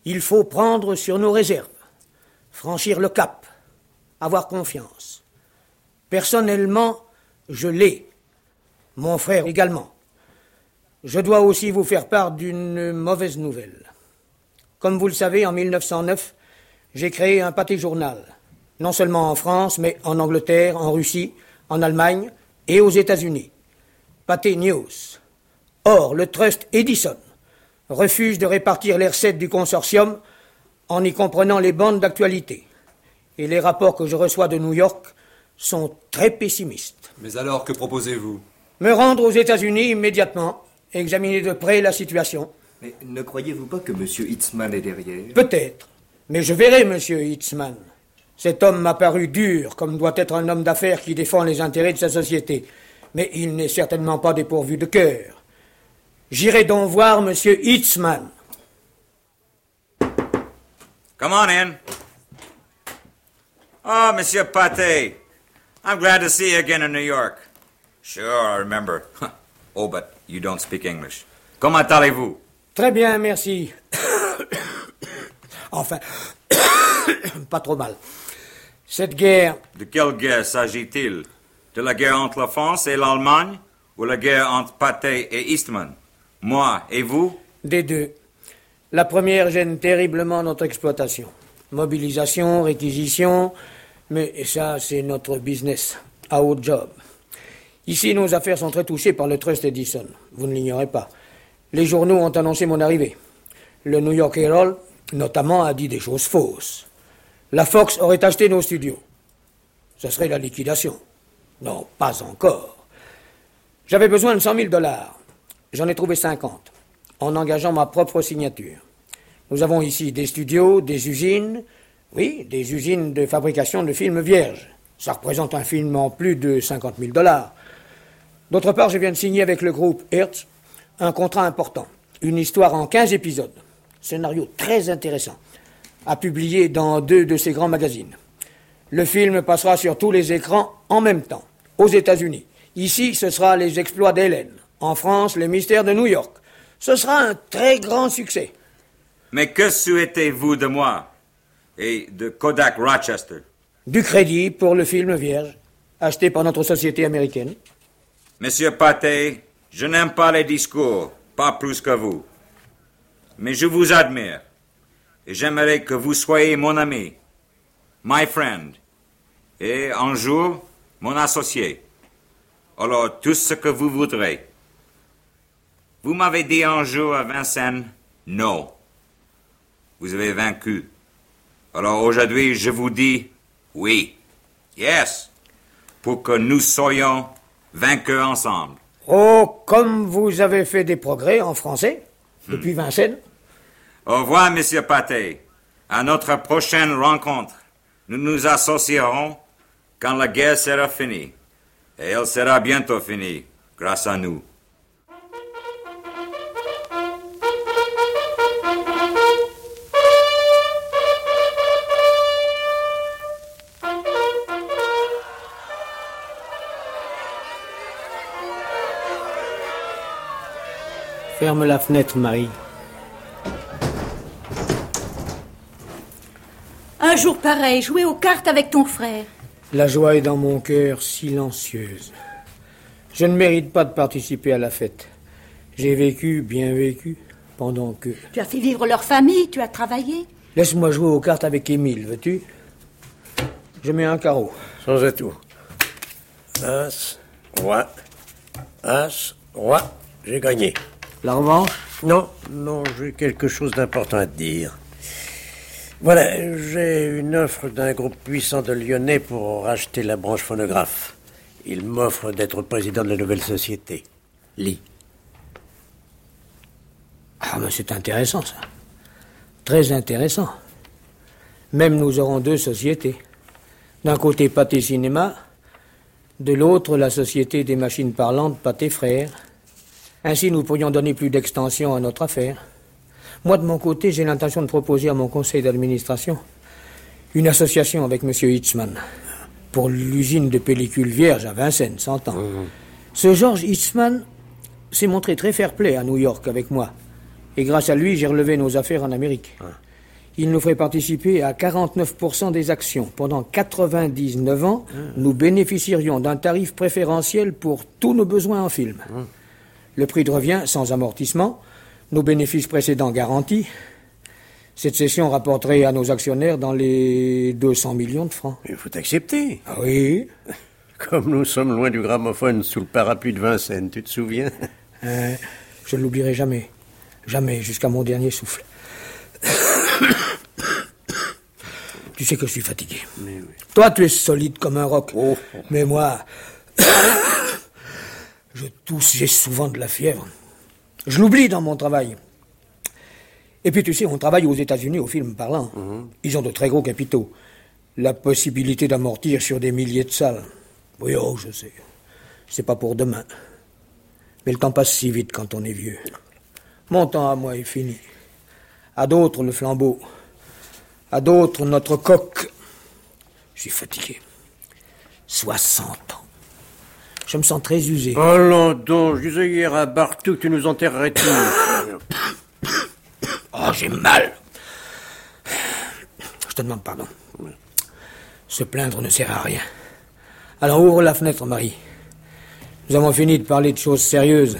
Il faut prendre sur nos réserves, franchir le cap, avoir confiance. Personnellement, je l'ai. Mon frère également. Je dois aussi vous faire part d'une mauvaise nouvelle. Comme vous le savez, en 1909, j'ai créé un pâté journal. Non seulement en France, mais en Angleterre, en Russie, en Allemagne et aux États-Unis. Pâté News. Or, le Trust Edison refuse de répartir les recettes du consortium en y comprenant les bandes d'actualité. Et les rapports que je reçois de New York sont très pessimistes. Mais alors, que proposez-vous? Me rendre aux États-Unis immédiatement, examiner de près la situation. Mais ne croyez-vous pas que M. Hitzmann est derrière? Peut-être. Mais je verrai M. Hitzmann. Cet homme m'a paru dur, comme doit être un homme d'affaires qui défend les intérêts de sa société. Mais il n'est certainement pas dépourvu de cœur. J'irai donc voir M. Hitzmann. Come on in. Oh, Monsieur Pathé. I'm glad to see you again in New York. Sure, I remember. Oh, but you don't speak English. Comment allez-vous? Très bien, merci. Enfin, pas trop mal. Cette guerre... De quelle guerre s'agit-il? De la guerre entre la France et l'Allemagne? Ou la guerre entre Pathé et Eastman? Moi et vous? Des deux. La première gêne terriblement notre exploitation. Mobilisation, réquisition, mais ça, c'est notre business. À haut job. Ici, nos affaires sont très touchées par le Trust Edison. Vous ne l'ignorez pas. Les journaux ont annoncé mon arrivée. Le New York Herald, notamment, a dit des choses fausses. La Fox aurait acheté nos studios. Ce serait la liquidation. Non, pas encore. J'avais besoin de 100 000 $. J'en ai trouvé 50, en engageant ma propre signature. Nous avons ici des studios, des usines, oui, des usines de fabrication de films vierges. Ça représente un film en plus de 50 000 $. D'autre part, je viens de signer avec le groupe Hertz un contrat important. Une histoire en 15 épisodes. Scénario très intéressant. À publier dans 2 de ces grands magazines. Le film passera sur tous les écrans en même temps, aux États-Unis. Ici, ce sera les exploits d'Hélène. En France, les mystères de New York. Ce sera un très grand succès. Mais que souhaitez-vous de moi et de Kodak Rochester? Du crédit pour le film vierge, acheté par notre société américaine. Monsieur Pathé, je n'aime pas les discours, pas plus que vous. Mais je vous admire, et j'aimerais que vous soyez mon ami, my friend, et un jour, mon associé. Alors, tout ce que vous voudrez. Vous m'avez dit un jour à Vincennes, non. Vous avez vaincu. Alors aujourd'hui, je vous dis oui. Yes. Pour que nous soyons vainqueurs ensemble. Oh, comme vous avez fait des progrès en français, depuis Vincennes. Au revoir, Monsieur Pathé. À notre prochaine rencontre, nous nous associerons quand la guerre sera finie. Et elle sera bientôt finie, grâce à nous. Ferme la fenêtre, Marie. Un jour pareil, jouer aux cartes avec ton frère. La joie est dans mon cœur, silencieuse. Je ne mérite pas de participer à la fête. J'ai vécu, bien vécu, pendant que... Tu as fait vivre leur famille, tu as travaillé. Laisse-moi jouer aux cartes avec Émile, veux-tu? Je mets un carreau. Sans atout. As, roi. As, roi. J'ai gagné. La revanche? Non, j'ai quelque chose d'important à te dire. Voilà, j'ai une offre d'un groupe puissant de Lyonnais pour racheter la branche phonographe. Il m'offre d'être président de la nouvelle société. Lis. Ah, mais c'est intéressant, ça. Très intéressant. Même nous aurons 2 sociétés. D'un côté, Pathé Cinéma. De l'autre, la société des machines parlantes Pathé Frères. Ainsi, nous pourrions donner plus d'extension à notre affaire. Moi, de mon côté, j'ai l'intention de proposer à mon conseil d'administration une association avec M. Hitzmann pour l'usine de pellicules vierges à Vincennes, 100 ans. Ce George Hitzmann s'est montré très fair-play à New York avec moi. Et grâce à lui, j'ai relevé nos affaires en Amérique. Il nous ferait participer à 49% des actions. Pendant 99 ans, nous bénéficierions d'un tarif préférentiel pour tous nos besoins en film. Le prix de revient sans amortissement, nos bénéfices précédents garantis. Cette cession rapporterait à nos actionnaires dans les 200 millions de francs. Il faut accepter. Ah oui. Comme nous sommes loin du gramophone sous le parapluie de Vincennes, tu te souviens? Je ne l'oublierai jamais. Jamais, jusqu'à mon dernier souffle. Tu sais que je suis fatigué. Mais oui. Toi, tu es solide comme un roc. Mais moi, je tousse, j'ai souvent de la fièvre. Je l'oublie dans mon travail. Et puis, tu sais, on travaille aux États-Unis au film parlant. Ils ont de très gros capitaux. La possibilité d'amortir sur des milliers de salles. Oui, je sais. C'est pas pour demain. Mais le temps passe si vite quand on est vieux. Mon temps à moi est fini. À d'autres, le flambeau. À d'autres, notre coque. Je suis fatigué. 60 ans. Je me sens très usé. Allons donc, je disais hier à Bartou que tu nous enterrerais tous. Oh, j'ai mal. Je te demande pardon. Se plaindre ne sert à rien. Alors ouvre la fenêtre, Marie. Nous avons fini de parler de choses sérieuses.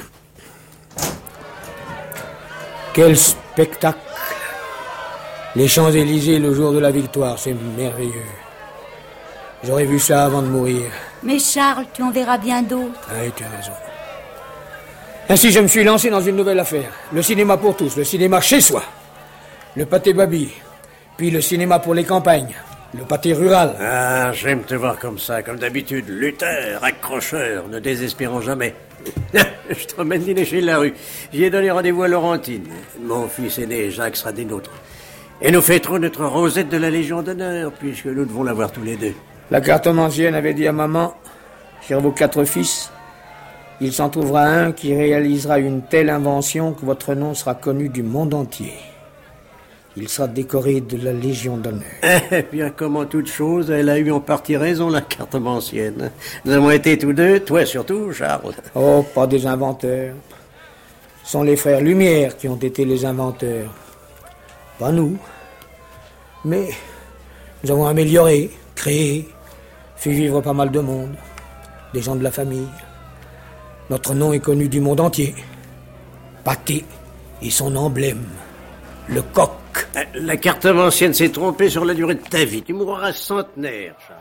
Quel spectacle! Les Champs-Élysées le jour de la victoire, c'est merveilleux. J'aurais vu ça avant de mourir. Mais Charles, tu en verras bien d'autres. Oui, tu as raison. Ainsi, je me suis lancé dans une nouvelle affaire. Le cinéma pour tous, le cinéma chez soi. Le pâté babi, puis le cinéma pour les campagnes. Le pâté rural. Ah, j'aime te voir comme ça, comme d'habitude. Lutteur, accrocheur, ne désespérons jamais. Je te remène dîner chez la rue. J'y ai donné rendez-vous à Laurentine. Mon fils aîné, Jacques, sera des nôtres. Et nous fêterons notre rosette de la Légion d'honneur, puisque nous devons l'avoir tous les deux. La cartomancienne avait dit à maman, sur vos 4 fils, il s'en trouvera un qui réalisera une telle invention que votre nom sera connu du monde entier. Il sera décoré de la Légion d'honneur. Eh bien, comme en toute chose, elle a eu en partie raison, la cartomancienne. Nous avons été tous deux, toi surtout, Charles. Oh, pas des inventeurs. Ce sont les frères Lumière qui ont été les inventeurs. Pas nous. Mais nous avons amélioré, créé, fait vivre pas mal de monde. Des gens de la famille. Notre nom est connu du monde entier. Pâté et son emblème, le coq. La cartomancienne s'est trompée sur la durée de ta vie. Tu mourras centenaire, Charles.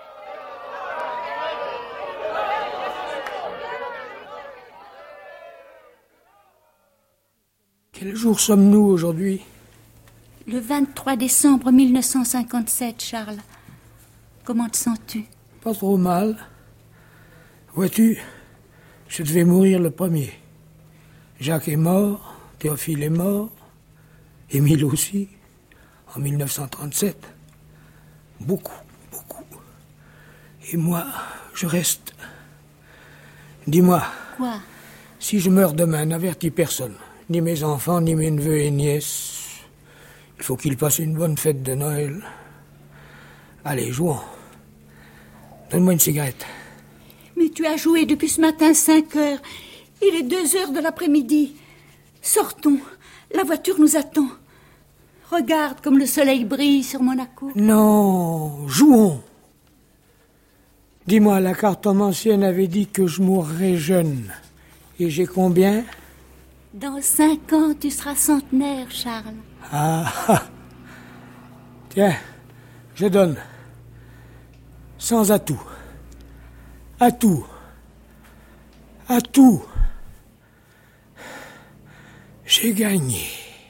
Quel jour sommes-nous aujourd'hui? Le 23 décembre 1957, Charles. Comment te sens-tu? Pas trop mal. Vois-tu, je devais mourir le premier. Jacques est mort, Théophile est mort, Émile aussi, en 1937. Beaucoup. Et moi, je reste. Dis-moi. Quoi? Si je meurs demain, n'avertis personne. Ni mes enfants, ni mes neveux et nièces. Il faut qu'ils passent une bonne fête de Noël. Allez, jouons. Donne-moi une cigarette. Mais tu as joué depuis ce matin 5 heures. Il est 2 heures de l'après-midi. Sortons. La voiture nous attend. Regarde comme le soleil brille sur Monaco. Non, jouons. Dis-moi, la cartomancienne avait dit que je mourrais jeune. Et j'ai combien? Dans 5 ans, tu seras centenaire, Charles. Ah. Tiens, je donne. Sans atout. Atout. J'ai gagné.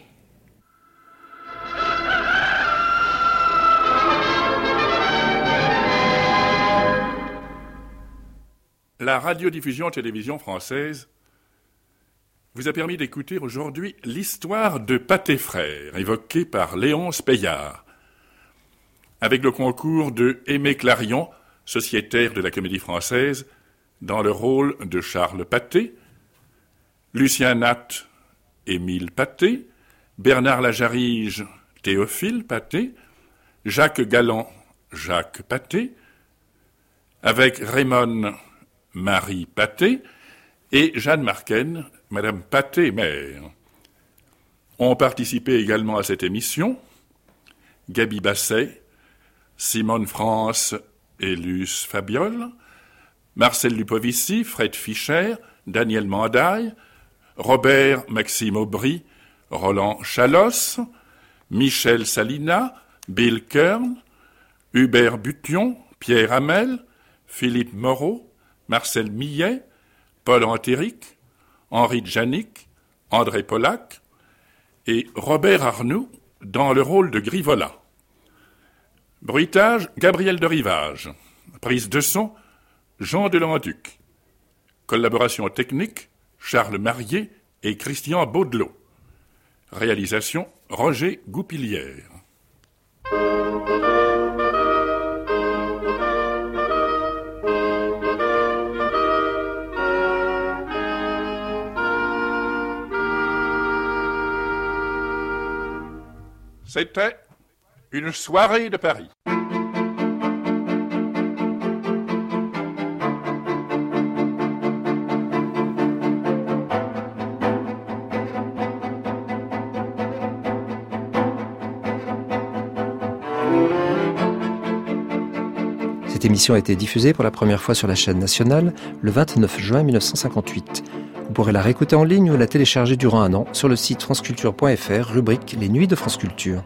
La radiodiffusion-télévision française vous a permis d'écouter aujourd'hui l'histoire de Pâté Frères, évoquée par Léonce Payard, avec le concours de Aimé Clarion, sociétaire de la Comédie Française, dans le rôle de Charles Pâté, Lucien Nat, Émile Pâté, Bernard Lajarige, Théophile Pâté, Jacques Galland, Jacques Pâté, avec Raymond, Marie Pâté, et Jeanne Marquen, Madame Pâté mère. Ont participé également à cette émission Gaby Basset, Simone France et Luce Fabiol, Marcel Lupovici, Fred Fischer, Daniel Mandaille, Robert Maxime Aubry, Roland Chalos, Michel Salina, Bill Kern, Hubert Bution, Pierre Hamel, Philippe Moreau, Marcel Millet, Paul Antéric, Henri Djanik, André Pollack et Robert Arnoux dans le rôle de Grivola. Bruitage, Gabriel de Rivage. Prise de son, Jean Delanduc. Collaboration technique, Charles Marier et Christian Baudelot. Réalisation, Roger Goupillière. C'était une soirée de Paris. Cette émission a été diffusée pour la première fois sur la chaîne nationale le 29 juin 1958. Vous pourrez la réécouter en ligne ou la télécharger durant un an sur le site franceculture.fr, rubrique Les Nuits de France Culture.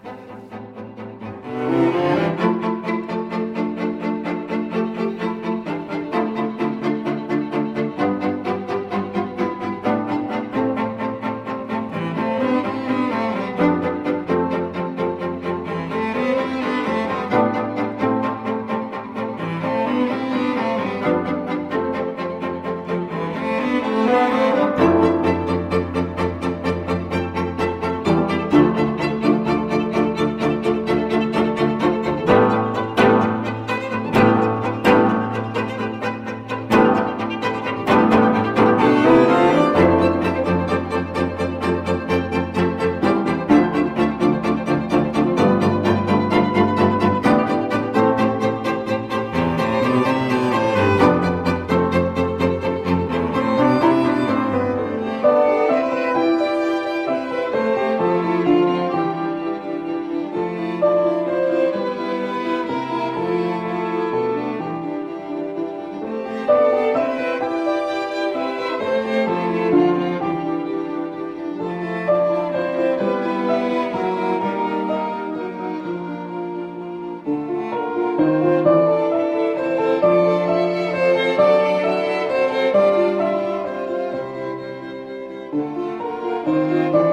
Thank you.